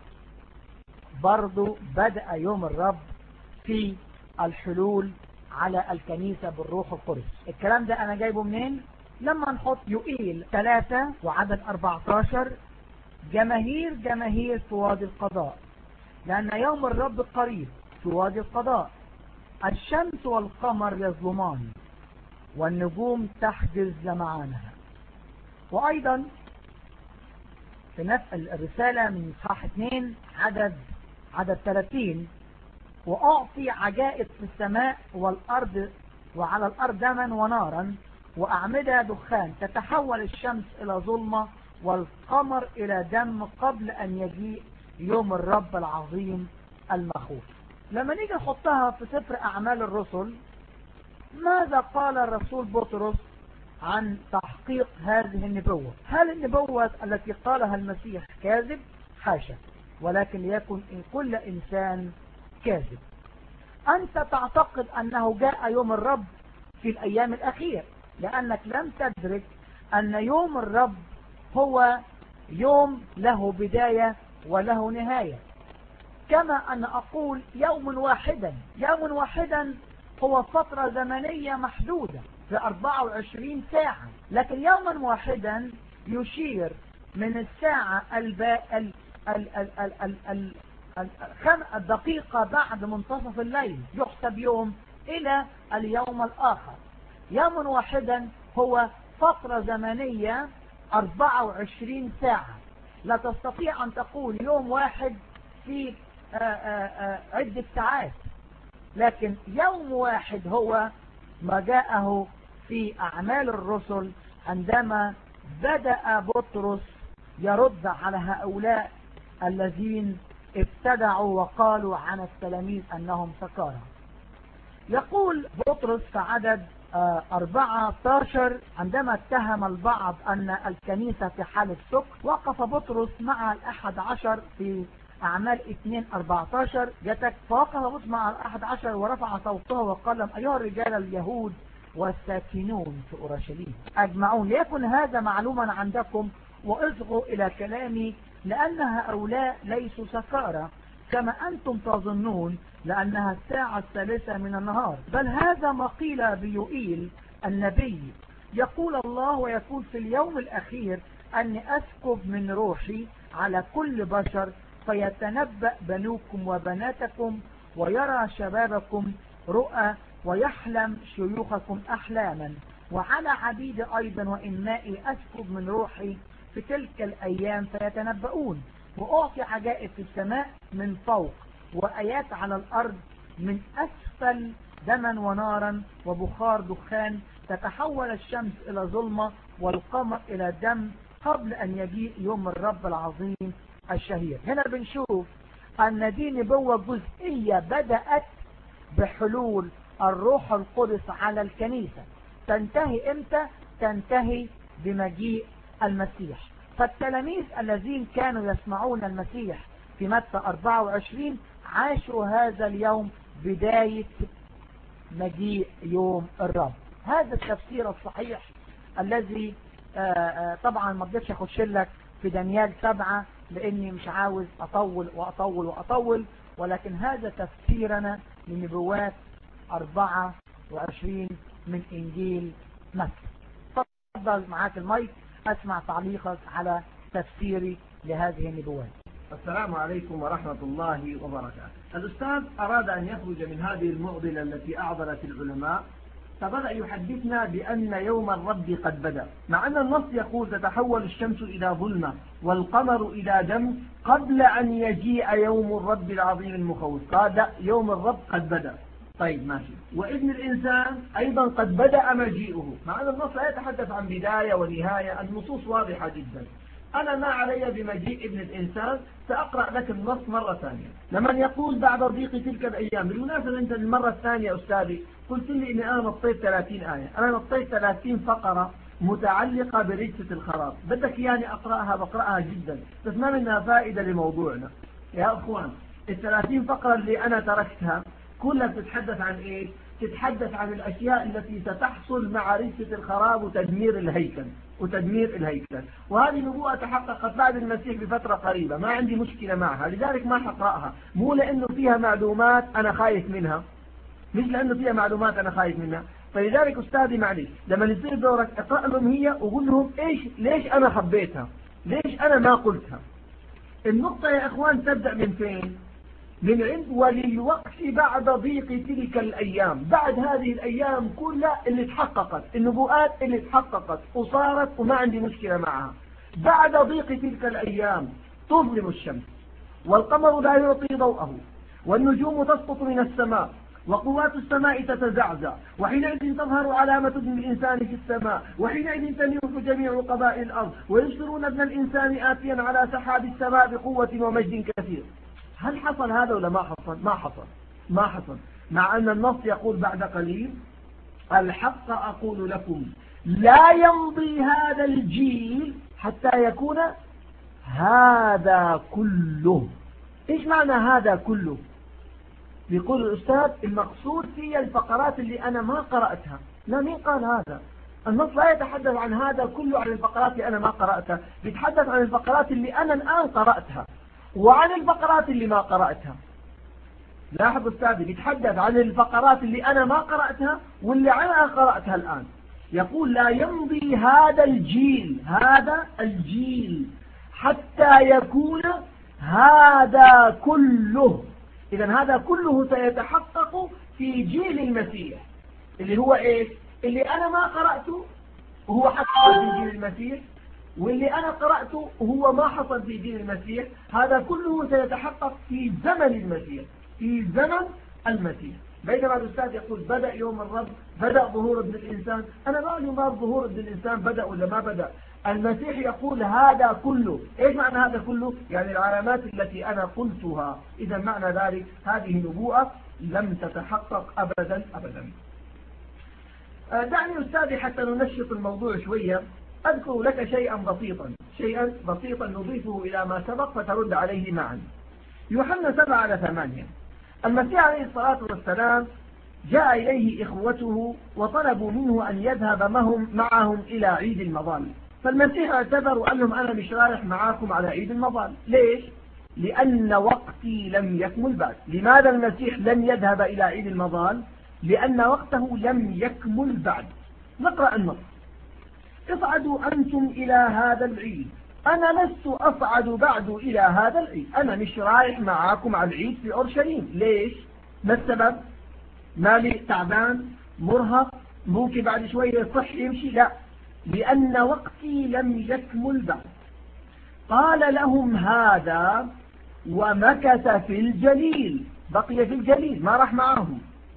D: برضو بدأ يوم الرب في الحلول على الكنيسة بالروح القدس. الكلام ده انا جايبه منين؟ لما نحط يوئيل 3 وعدد 14 جماهير في وادي القضاء، لأن يوم الرب قريب في وادي القضاء. الشمس والقمر يظلمان والنجوم تحجز لمعانها. وأيضا في نفس الرسالة من إصحاح 2 عدد 30 وأعطي عجائب في السماء والأرض وعلى الأرض دما ونارا وأعمدة دخان تتحول الشمس إلى ظلمة والقمر إلى دم قبل أن يجيء يوم الرب العظيم المخوف. لما نيجي نحطها في سفر أعمال الرسل، ماذا قال الرسول بطرس عن تحقيق هذه النبوة؟ هل النبوة التي قالها المسيح كاذب؟ حاشا، ولكن ليكن إن كل إنسان كاذب. أنت تعتقد أنه جاء يوم الرب في الأيام الأخيرة لأنك لم تدرك أن يوم الرب هو يوم له بداية وله نهاية. كما أن أقول يوم واحدا هو فترة زمنية محدودة في 24 ساعة، لكن يوما واحدا يشير من الساعة الدقيقة بعد منتصف الليل يحسب يوم إلى اليوم الآخر. يوم واحدا هو فترة زمنية 24 ساعة. لا تستطيع أن تقول يوم واحد في عدة ساعات، لكن يوم واحد هو ما جاءه في أعمال الرسل عندما بدأ بطرس يرد على هؤلاء الذين ابتدعوا وقالوا عن التلاميذ أنهم سكارى. يقول بطرس في عدد 14 عندما اتهم البعض أن الكنيسة في حالة سكر، وقف بطرس مع 11 في أعمال 2:14 فوقف بطرس مع 11 ورفع صوته وقال لهم أيها الرجال اليهود والساكنون في أورشليم أجمعون، ليكن هذا معلوما عندكم واصغوا إلى كلامي، لأن هؤلاء ليسوا سكارى كما أنتم تظنون، لأنها الساعة 3 من النهار، بل هذا ما قيل بيوئيل النبي يقول الله ويقول في اليوم الأخير أني أسكب من روحي على كل بشر، فيتنبأ بنوكم وبناتكم، ويرى شبابكم رؤى، ويحلم شيوخكم أحلاما، وعلى عبيد أيضا وإمائي أسكب من روحي في تلك الأيام فيتنبؤون، وأعطي عجائب في السماء من فوق، وآيات على الأرض من أسفل، دما ونارا وبخار دخان، تتحول الشمس إلى ظلمة والقمر إلى دم قبل أن يجيء يوم الرب العظيم الشهير. هنا بنشوف أن دي نبوة جزئية بدأت بحلول الروح القدس على الكنيسة. تنتهي إمتى؟ تنتهي بمجيء المسيح. فالتلاميذ الذين كانوا يسمعون المسيح في متى 24 عاشوا هذا اليوم بداية مجيء يوم الرب. هذا التفسير الصحيح الذي طبعا ما بديش اخش لك في دانيال 7 لاني مش عاوز اطول، ولكن هذا تفسيرنا لنبوات 24 من انجيل متى. تفضل معاك المايك اسمع تعليقك على تفسيري لهذه النبوات.
C: السلام عليكم ورحمة الله وبركاته. الأستاذ أراد أن يخرج من هذه المعضلة التي أعضلت العلماء، فبدأ يحدثنا بأن يوم الرب قد بدأ، مع أن النص يقول تتحول الشمس إلى ظلمة والقمر إلى دم قبل أن يجيء يوم الرب العظيم المخوف. قال يوم الرب قد بدأ. طيب ماشي. وابن الإنسان أيضا قد بدأ مجيئه، مع أن النص لا يتحدث عن بداية ونهاية، النصوص واضحة جدا. أنا ما علي بمجيء ابن الإنسان، سأقرأ لك النص مرة ثانية. لمن يقول بعد ضيق تلك الأيام، بالمناسبة أنت المرة الثانية أستاذي قلت لي إني أنا نطيت 30 آية، أنا نطيت 30 فقرة متعلقة برجسة الخراب، بدك يعني أقرأها بقرأها جدا، بس ما منها فائدة لموضوعنا يا أخوان. 30 فقرة اللي أنا تركتها كلها تتحدث عن إيه؟ تتحدث عن الأشياء التي ستحصل مع رجسة الخراب وتدمير الهيكل. وهذه نبوءة تحققت بعد المسيح بفترة قريبة، ما عندي مشكلة معها، لذلك ما حقرأها، مو لأنه فيها معلومات أنا خايف منها، مش لأنه فيها معلومات أنا خايف منها. فلذلك أستاذي معلش لما يصير دورك اقرأ لهم هي وقول لهم ليش أنا خبيتها، ليش أنا ما قلتها. النقطة يا إخوان تبدأ من فين؟ من عند وللوقت بعد ضيق تلك الأيام، بعد هذه الأيام كلها اللي تحققت، النبوءات اللي تحققت وصارت وما عندي مشكلة معها. بعد ضيق تلك الأيام تظلم الشمس والقمر لا يعطي ضوءه والنجوم تسقط من السماء وقوات السماء تتزعزع، وحينئذ تظهر علامة ابن الإنسان في السماء، وحينئذ تلوح جميع قبائل الأرض ويبصرون ابن الإنسان آتيا على سحاب السماء بقوة ومجد كثير. هل حصل هذا ولا ما حصل؟ ما حصل، مع أن النص يقول بعد قليل الحق أقول لكم لا يمضي هذا الجيل حتى يكون هذا كله. إيش معنى هذا كله؟ بيقول الأستاذ المقصود هي الفقرات اللي أنا ما قرأتها. لا، مين قال هذا؟ النص لا يتحدث عن هذا كله، عن الفقرات اللي أنا ما قرأتها، بيتحدث عن الفقرات اللي أنا الآن قرأتها وعن الفقرات اللي ما قرأتها. لاحظ أستاذي، بيتحدث عن الفقرات اللي أنا ما قرأتها واللي أنا قرأتها الآن. يقول لا يمضي هذا الجيل حتى يكون هذا كله. إذن هذا كله سيتحقق في جيل المسيح، اللي هو إيه؟ اللي أنا ما قرأته وهو حصل في جيل المسيح، واللي أنا قرأته وهو ما حصل في جيل المسيح. هذا كله سيتحقق في زمن المسيح. بينما الأستاذ يقول بدأ يوم الرب، بدأ ظهور ابن الإنسان، أنا ما أعلم ما ظهور ابن الإنسان بدأ ولا ما بدأ. المسيح يقول هذا كله. إيش معنى هذا كله؟ يعني العلامات التي أنا قلتها. إذا معنى ذلك هذه نبوءة لم تتحقق أبدا. دعني أستاذي حتى ننشط الموضوع شوية، أذكر لك شيئا بسيطا نضيفه إلى ما سبق فترد عليه معا. يوحنا 7:8 المسيح عليه الصلاة والسلام جاء إليه إخوته وطلبوا منه أن يذهب معهم إلى عيد المظال، فالمسيح اعتذر وقال لهم أنا مش رايح معاكم على عيد المظال. ليش؟ لأن وقتي لم يكمل بعد. لماذا المسيح لم يذهب إلى عيد المظال؟ لأن وقته لم يكمل بعد. نقرأ النص. اصعدوا أنتم إلى هذا العيد، أنا لست أصعد بعد إلى هذا العيد، أنا مش رايح معاكم على العيد في أورشليم. ليش؟ ما السبب؟ مالي تعبان مرهق ممكن بعد شوية يصح يمشي؟ لا، لأن وقتي لم يكمل بعد. قال لهم هذا ومكث في الجليل، بقي في الجليل ما راح معهم.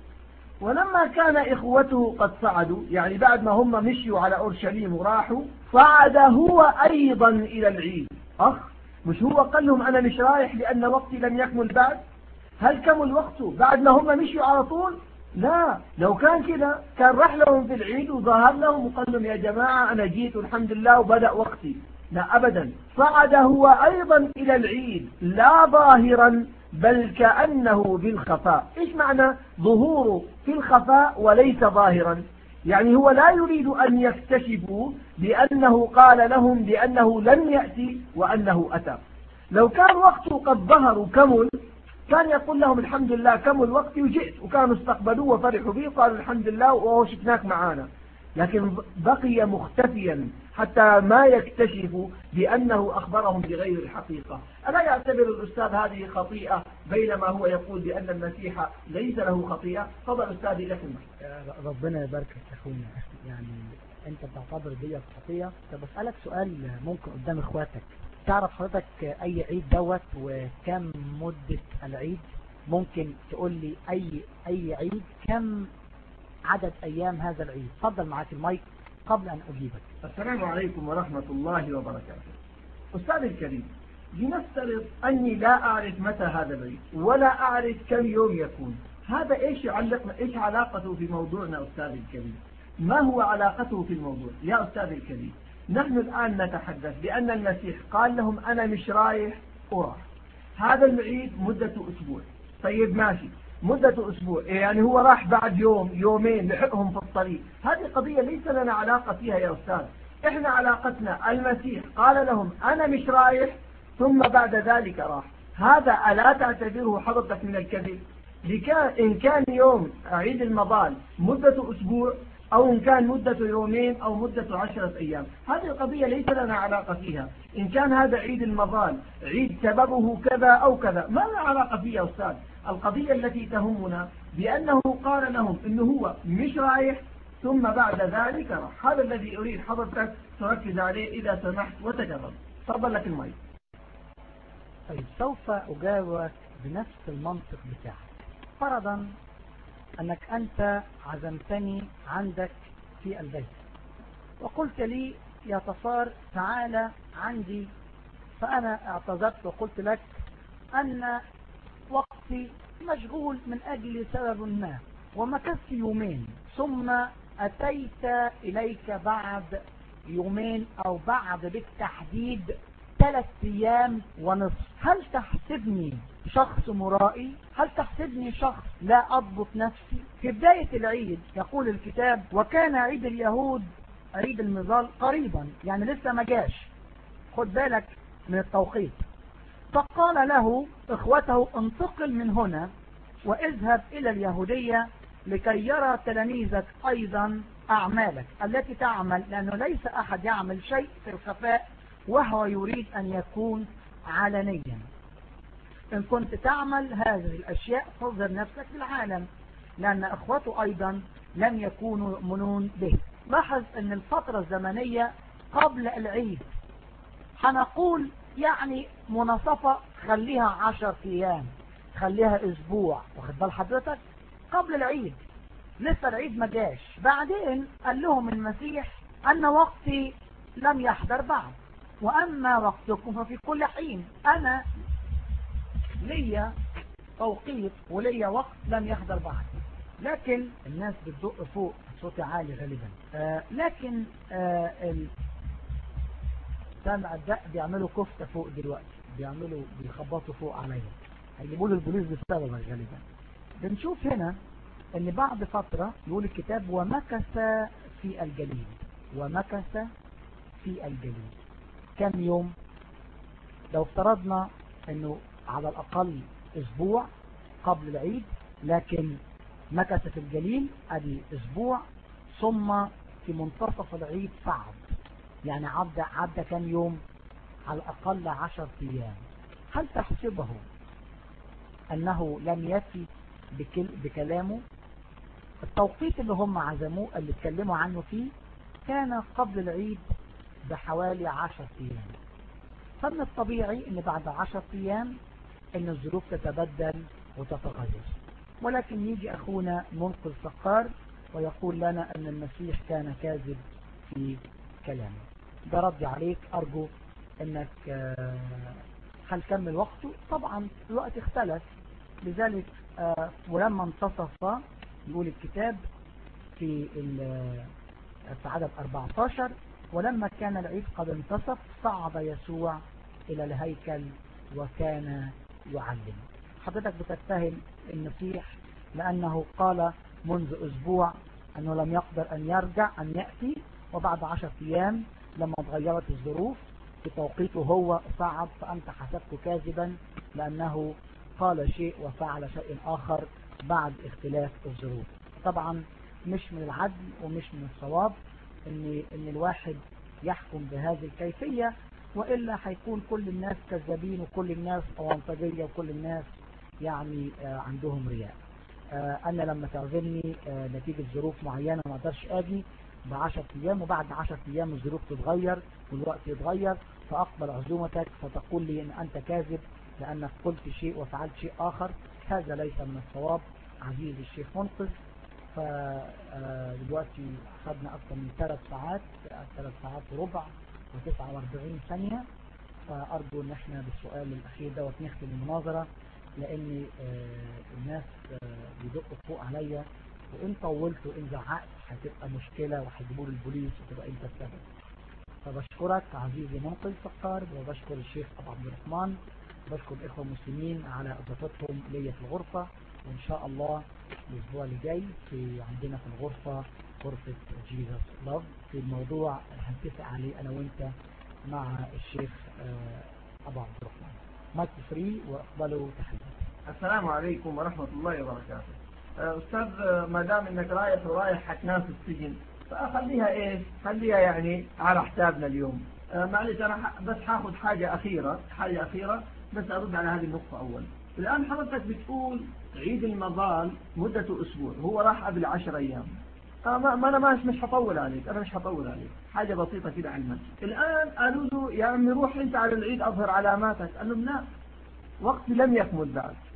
C: ولما كان إخوته قد صعدوا، يعني بعد ما هم مشيوا على أورشليم وراحوا، صعد هو أيضا إلى العيد. مش هو قال لهم أنا مش رايح لأن وقتي لم يكمل بعد؟ هل كمل وقته بعد ما هم مشيوا على طول؟ لا، لو كان كده كان راح لهم في العيد وظهر لهم وقال لهم يا جماعة أنا جيت والحمد لله وبدأ وقتي. لا أبدا، صعد هو أيضا إلى العيد لا ظاهرا بل كأنه بالخفاء. إيش معنى ظهوره في الخفاء وليس ظاهرا؟ يعني هو لا يريد أن يكتشفوا بأنه قال لهم بأنه لم يأتي وأنه أتى. لو كان وقته قد ظهر وكمل كان يقول لهم الحمد لله كمل وقتي وجئت، وكانوا استقبلوه وفرحوا به وقالوا الحمد لله وشفناك معانا. لكن بقي مختفيا حتى ما يكتشفوا بأنه أخبرهم بغير الحقيقة. ألا يعتبر الأستاذ هذه خطيئة بينما هو يقول بأن المسيح ليس له خطيئة؟ تفضل أستاذي لكم.
D: ربنا يبارك يا أخونا. يعني أنت بتعتبر دي خطيئة. طب أسألك سؤال ممكن قدام إخواتك، تعرف حضرتك أي عيد دوت وكم مدة العيد؟ ممكن تقول لي أي عيد كم عدد أيام هذا العيد؟ تفضل معاك المايك قبل أن أجيبك.
C: السلام عليكم ورحمة الله وبركاته. أستاذ الكريم، لنفترض أني لا أعرف متى هذا العيد ولا أعرف كم يوم يكون، هذا إيش علاقته في موضوعنا أستاذ الكريم؟ ما هو علاقته في الموضوع يا أستاذ الكريم؟ نحن الآن نتحدث بأن المسيح قال لهم أنا مش رايح وراح، هذا العيد مدة أسبوع. طيب ماشي، مدة أسبوع، يعني هو راح بعد يوم يومين لحقهم في الطريق. هذه قضية ليس لنا علاقة فيها يا أستاذ. إحنا علاقتنا المسيح قال لهم أنا مش رايح ثم بعد ذلك راح، هذا ألا تعتبره حضرتك من الكذب؟ إن كان يوم عيد المظال مدة أسبوع أو إن كان مدة يومين أو مدة 10 أيام، هذه القضية ليس لنا علاقة فيها. إن كان هذا عيد المظال عيد سببه كذا أو كذا ما لنا علاقة فيها يا أستاذ. القضية التي تهمنا بأنه قال لهم إنه هو مش رايح ثم بعد ذلك راح. هذا الذي أريد حضرتك تركز عليه إذا سمحت وتجرب. تفضل لك المايك.
D: طيب سوف أجاوبك بنفس المنطق بتاعك. فرضا أنك أنت عزمتني عندك في البيت وقلت لي يا صفار تعالى عندي، فأنا اعتذرت وقلت لك أن وقتي مشغول من أجل سبب ما ومكثت يومين، ثم أتيت إليك بعد يومين أو بعد بالتحديد 3 أيام ونصف. هل تحسبني شخص مرائي؟ هل تحسبني شخص لا أضبط نفسي؟ في بداية العيد يقول الكتاب وكان عيد اليهود عيد المظال قريبا، يعني لسه ما جاش، خد بالك من التوقيت. فقال له إخوته انتقل من هنا واذهب إلى اليهودية لكي يرى تلاميذك أيضا أعمالك التي تعمل، لأنه ليس أحد يعمل شيء في الخفاء وهو يريد أن يكون علنيا. إن كنت تعمل هذه الأشياء فاظهر نفسك في العالم، لأن أخوته أيضا لم يكونوا يؤمنون به. لاحظ أن الفترة الزمنية قبل العيد هنقول يعني مناصفة خليها 10 أيام، خليها أسبوع، واخد بال حضرتك؟ قبل العيد لسه العيد ما جاش. بعدين قال لهم المسيح أن وقتي لم يحضر بعد، وأما وقتكم ففي كل حين. أنا ليا توقيت وليا وقت لم يحضر بعد. لكن الناس بتدق فوق صوت عالي غالبا. لكن سامع الدق بيعملوا كفتة فوق دلوقتي، بيخبطوا فوق عليا، هيجيبوا له البوليس بسببها غالبا. بنشوف هنا ان بعد فترة يقول الكتاب ومكث في الجليل. ومكث في الجليل كم يوم؟ لو افترضنا انه على الاقل اسبوع قبل العيد، لكن مكث في الجليل ادي اسبوع، ثم في منتصف العيد صعد. يعني عدى كم يوم؟ على الأقل 10 أيام. هل تحسبه أنه لم يفي بكلامه؟ التوقيت اللي هم عزموه اللي اتكلموا عنه فيه كان قبل العيد بحوالي 10 أيام. فمن الطبيعي أن بعد 10 أيام أن الظروف تتبدل وتتغير. ولكن يجي أخونا منقذ سقار ويقول لنا أن المسيح كان كاذب في كلامه. ده رد عليك. أرجو أنك هل كمل وقته؟ طبعا الوقت اختلف، لذلك ولما انتصف يقول الكتاب في عدد 14: ولما كان العيد قد انتصف صعد يسوع إلى الهيكل وكان يعلم. حضرتك بتتهم المسيح لأنه قال منذ أسبوع أنه لم يقدر أن يرجع أن يأتي، وبعد 10 أيام لما تغيرت الظروف في توقيته هو صعد، فأنت حسبته كاذبا لأنه قال شيء وفعل شيء آخر بعد اختلاف الظروف. طبعا مش من العدل ومش من الصواب ان الواحد يحكم بهذه الكيفية، وإلا هيكون كل الناس كذابين وكل الناس أونطجية وكل الناس يعني عندهم رياء. أنا لما تعزمني نتيجة ظروف معينة ما أقدرش أجي ب10 أيام، وبعد 10 أيام الظروف تتغير والوقت يتغير فأقبل عزومتك فتقول لي أن أنت كاذب لأنك قلت شيء وفعلت شيء آخر. هذا ليس من الصواب عزيزي الشيخ منقذ. فدلوقتي أخذنا أكثر من 3 ساعات 3 ساعات وربع و49 ثانية. فأرجو أن احنا بالسؤال الأخير دوت نختم المناظرة، لأن الناس بيدقوا فوق عليا، وإن طولت وإن زعقت هتبقى مشكلة وهيجيبوا لي البوليس وتبقى أنت السبب. فبشكرك عزيزي منقذ سقار، وبشكر الشيخ أبو عبد الرحمن، بشكر الإخوة المسلمين على إضافتهم ليا في الغرفة. وإن شاء الله الأسبوع اللي جاي عندنا في الغرفة غرفة جيزس لاف في الموضوع هنتفق عليه أنا وإنت مع الشيخ أبو عبد الرحمن. مايك فري واقبلوا تحياتي.
C: السلام عليكم ورحمة الله وبركاته. أستاذ، ما دام إنك رايح حتنام في السجن فأخليها إيه؟ خليها يعني على حسابنا اليوم. معلش أنا بس هاخد حاجة أخيرة بس أرد على هذه النقطة أول. الآن حضرتك بتقول عيد المظال مدته أسبوع، هو راح قبل 10 أيام. ما أنا مش هطول عليك، حاجة بسيطة كده على المسجد. الآن قالوا له يا عمي روح أنت على العيد أظهر علاماتك. قال لهم لا، وقتي لم يكمل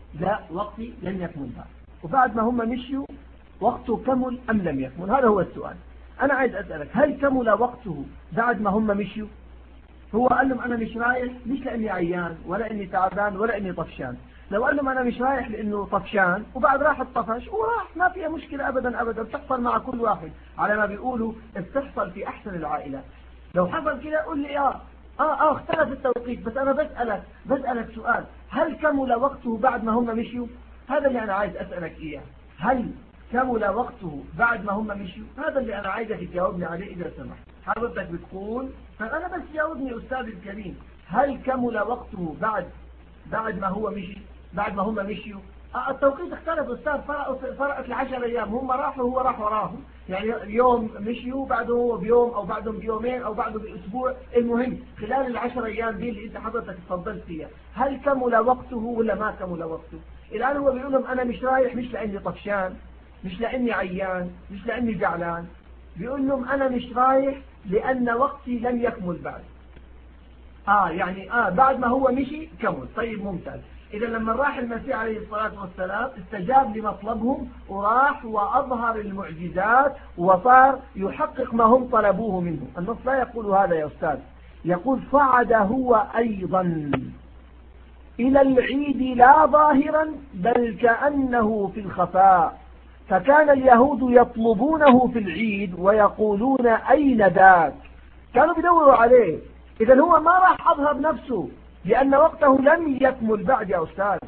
C: بعد. وبعد ما هم مشيوا وقته كمل أم لم يكمل؟ هذا هو السؤال. أنا عايز أسألك، هل كمل وقته بعد ما هم مشيوا؟ هو قال لهم أنا مش رايح مش لأني عيان ولا إني تعبان ولا إني طفشان. لو قال لهم أنا مش رايح لأنه طفشان وبعد راح الطفش وراح، ما فيها مشكلة أبدا، بتحصل مع كل واحد على ما بيقولوا، بتحصل في أحسن العائلات. لو حصل كده قول لي اختلف التوقيت، بس أنا بسألك سؤال، هل كمل وقته بعد ما هم مشيوا؟ هذا اللي أنا عايز أسألك إياه، هل كمل وقته بعد ما هم مشيوا؟ هذا اللي أنا عايزك تجاوبني عليه إذا سمحت. حضرتك بتقول، فأنا بس جاوبني أستاذ الكريم، هل كمل وقته بعد ما هم مشيوا؟ التوقيت اختلف أستاذ، فرقت 10 أيام، هم راحوا وهو راح وراهم، يعني يوم مشيوا بعده هو بيوم أو بعدهم بيومين أو بعده بأسبوع، المهم خلال 10 أيام دي اللي أنت حضرتك اتفضلت فيها، هل كمل وقته ولا ما كمل وقته؟ الآن هو بيقول لهم أنا مش رايح مش لأني طفشان، مش لأني عيان، مش لأني زعلان، بيقول لهم أنا مش رايح لأن وقتي لم يكمل بعد. بعد ما هو مشي كمل. طيب ممتاز. إذا لما راح المسيح عليه الصلاة والسلام استجاب لمطلبهم وراح وأظهر المعجزات وصار يحقق ما هم طلبوه منه. النص لا يقول هذا يا أستاذ، يقول صعد هو أيضا إلى العيد لا ظاهرا بل كأنه في الخفاء، فكان اليهود يطلبونه في العيد ويقولون أين ذاك؟ كانوا بيدوروا عليه. إذا هو ما راح أظهر نفسه لأن وقته لم يكمل بعد يا أستاذ.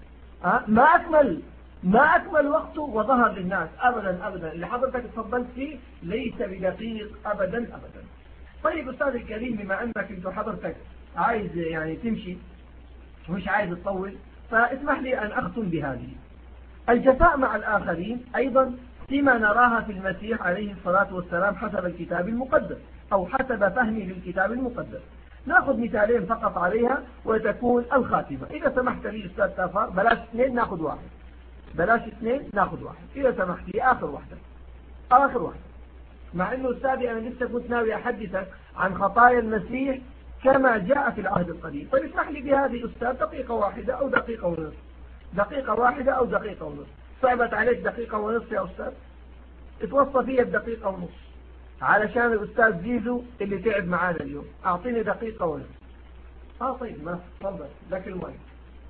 C: ما أكمل وقته وظهر للناس أبدا. اللي حضرتك اتفضلت فيه ليس بدقيق أبدا. طيب أستاذ الكريم، بما أنك أنت حضرتك عايز يعني تمشي مش عايز تطول، فاسمح لي أن أختم بهذه. الجفاء مع الآخرين أيضا فيما نراها في المسيح عليه الصلاة والسلام حسب الكتاب المقدس. أو حسب فهمي للكتاب المقدس. نأخذ مثالين فقط عليها وتكون الخاتمة. إذا سمحت لي أستاذ تافار، بلاش اثنين نأخذ واحد، بلاش اثنين نأخذ واحد، إذا سمحت لي آخر واحدة، آخر واحدة. مع أنه أستاذي أنا لسه كنت ناوي أحدثك عن خطايا المسيح كما جاء في العهد القديم. طيب اسمح لي بهذه أستاذ دقيقة واحدة أو دقيقة ونصف، دقيقة واحدة أو دقيقة ونصف. صعبت عليك دقيقة ونصف يا أستاذ؟ اتوصى فيها بدقيقة ونصف علشان الأستاذ زيزو اللي تعب معانا اليوم. أعطيني دقيقة ونصف. طيب ما تفضل لك المايك.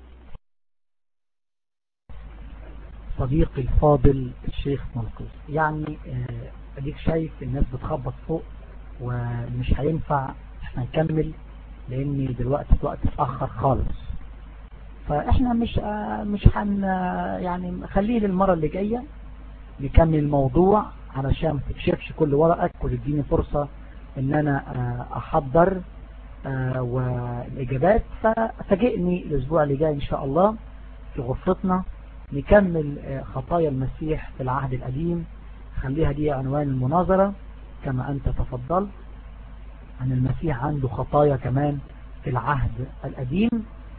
D: صديقي الفاضل الشيخ منقذ، يعني اديك شايف الناس بتخبط فوق ومش هينفع احنا نكمل لان دلوقتي الوقت اتأخر خالص. فاحنا مش يعني خليه للمرة اللي جاية نكمل الموضوع علشان ما تكشفش كل ورقك وتديني فرصة ان انا احضر والاجابات. ففاجئني الاسبوع اللي جاي ان شاء الله في غرفتنا نكمل خطايا المسيح في العهد القديم. خليها دي عنوان المناظرة كما أنت تفضل، أن المسيح عنده خطايا كمان في العهد القديم.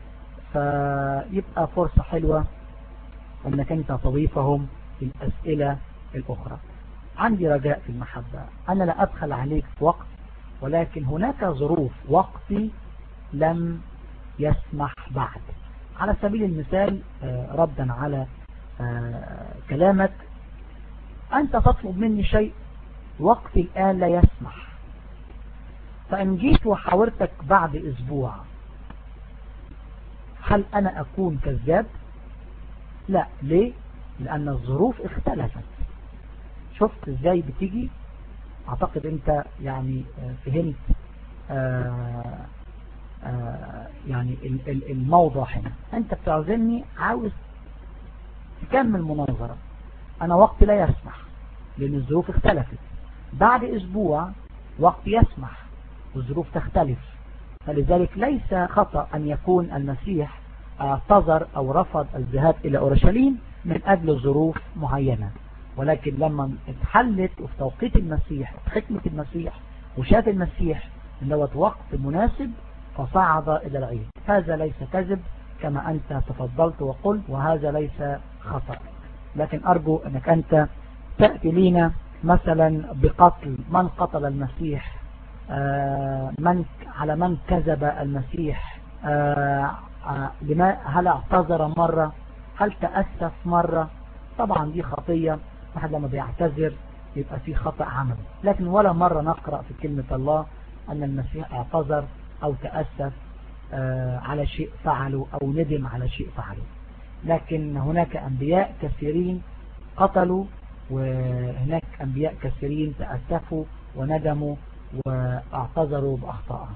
D: فيبقى فرصة حلوة أنك أنت تضيفهم في الأسئلة الأخرى. عندي رجاء في المحبة، أنا لا أدخل عليك في وقت، ولكن هناك ظروف وقتي لم يسمح بعد. على سبيل المثال ردا على كلامك، أنت تطلب مني شيء وقت الآن لا يسمح، فإن جيت وحاورتك بعد أسبوع هل أنا أكون كذاب؟ لا. ليه؟ لأن الظروف اختلفت. شفت إزاي بتيجي؟ أعتقد أنت يعني فهمت يعني الموضوع هنا. أنت بتعزمني عاوز تكمل مناظرة، أنا وقت لا يسمح لأن الظروف اختلفت. بعد أسبوع وقت يسمح والظروف تختلف. فلذلك ليس خطأ أن يكون المسيح اعتذر أو رفض الذهاب إلى أورشليم من أجل ظروف معينة، ولكن لما اتحلت وفي توقيت المسيح وحكمة المسيح وشاف المسيح أنه وقت مناسب فصعد إلى العيد. هذا ليس كذب كما أنت تفضلت وقلت، وهذا ليس خطأ. لكن أرجو أنك أنت تأتي لنا مثلا بقتل من قتل المسيح، على من كذب المسيح، هل اعتذر مرة، هل تأسف مرة. طبعا دي خطية، واحد لما بيعتذر يبقى فيه خطأ عملي، لكن ولا مرة نقرأ في كلمة الله أن المسيح اعتذر أو تأسف على شيء فعله أو ندم على شيء فعله. لكن هناك أنبياء كثيرين قتلوا، وهناك أنبياء كثيرين تأسفوا وندموا واعتذروا بأخطائهم.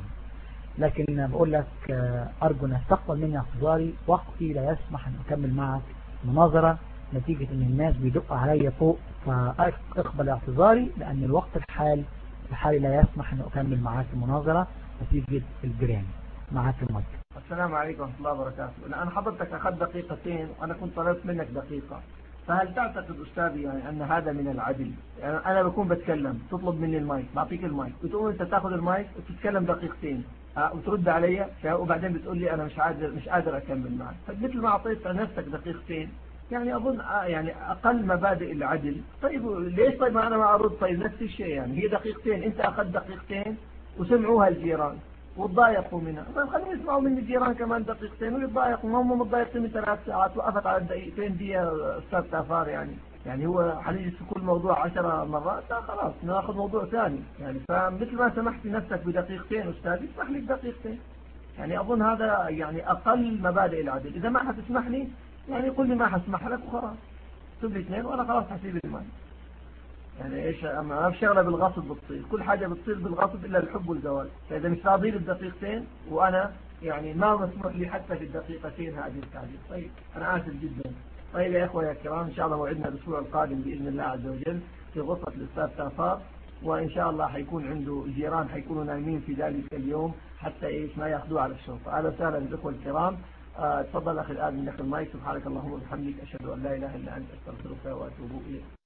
D: لكن بقول لك أرجو أن تقبل مني اعتذاري، وقتي لا يسمح أن أكمل معك مناظرة نتيجة أن الناس بيدق علي فوق. فاقبل اعتذاري لأن الوقت الحالي لا يسمح أن أكمل معك المناظرة نتيجة الجيران. معك المايك.
C: السلام عليكم ورحمة الله وبركاته. الآن حضرتك أخذت دقيقتين وأنا كنت طلبت منك دقيقة، فهل تعتقد أستاذي يعني أن هذا من العدل؟ يعني أنا بكون بتكلم، تطلب مني المايك، بعطيك المايك، بتقوم أنت تأخذ المايك وتتكلم دقيقتين وترد علي، وبعدين بتقول لي أنا مش قادر أكمل معك. فمثل ما أعطيت نفسك دقيقتين، يعني أظن يعني أقل مبادئ العدل. طيب ليش طيب ما أنا ما أرد؟ طيب نفس الشيء، يعني هي دقيقتين، أنت أخذت دقيقتين وسمعوها الجيران وتضايقوا منها. طيب خلينا يسمعوا من الجيران كمان دقيقتين ويتضايقوا، ما هم متضايقين من 3 ساعات، وقفت على دقيقتين دي يا أستاذ تافار. يعني هو حنيجي في كل موضوع 10 مرات؟ لا خلاص ناخذ موضوع ثاني. يعني فمثل ما سمحت لنفسك بدقيقتين أستاذ، اسمح لي بدقيقتين. يعني أظن هذا يعني أقل مبادئ العدل. إذا ما حتسمح لي يعني قل لي ما حسمح لك وخلاص، اكتب لي 2 وأنا خلاص حسيب المال. يعني ايش ما في شغله بالغصب بتصير، كل حاجه بتصير بالغصب الا الحب والزواج. فاذا مش راضي لي بدقيقتين وانا يعني ما مسموح لي حتى في الدقيقتين هذه التعديل. طيب انا اسف جدا. طيب يا اخوه يا كرام، ان شاء الله موعدنا الاسبوع القادم باذن الله عز وجل في غرفه الاستاذ تافار، وان شاء الله حيكون عنده جيران حيكونوا نايمين في ذلك اليوم حتى ايش ما ياخذوه على الشرطه. اهلا وسهلا بالاخوه الكرام. تفضل اخي الان من المايك. سبحانك اللهم وبحمدك، اشهد ان لا اله الا انت، استغفرك واتوب اليك.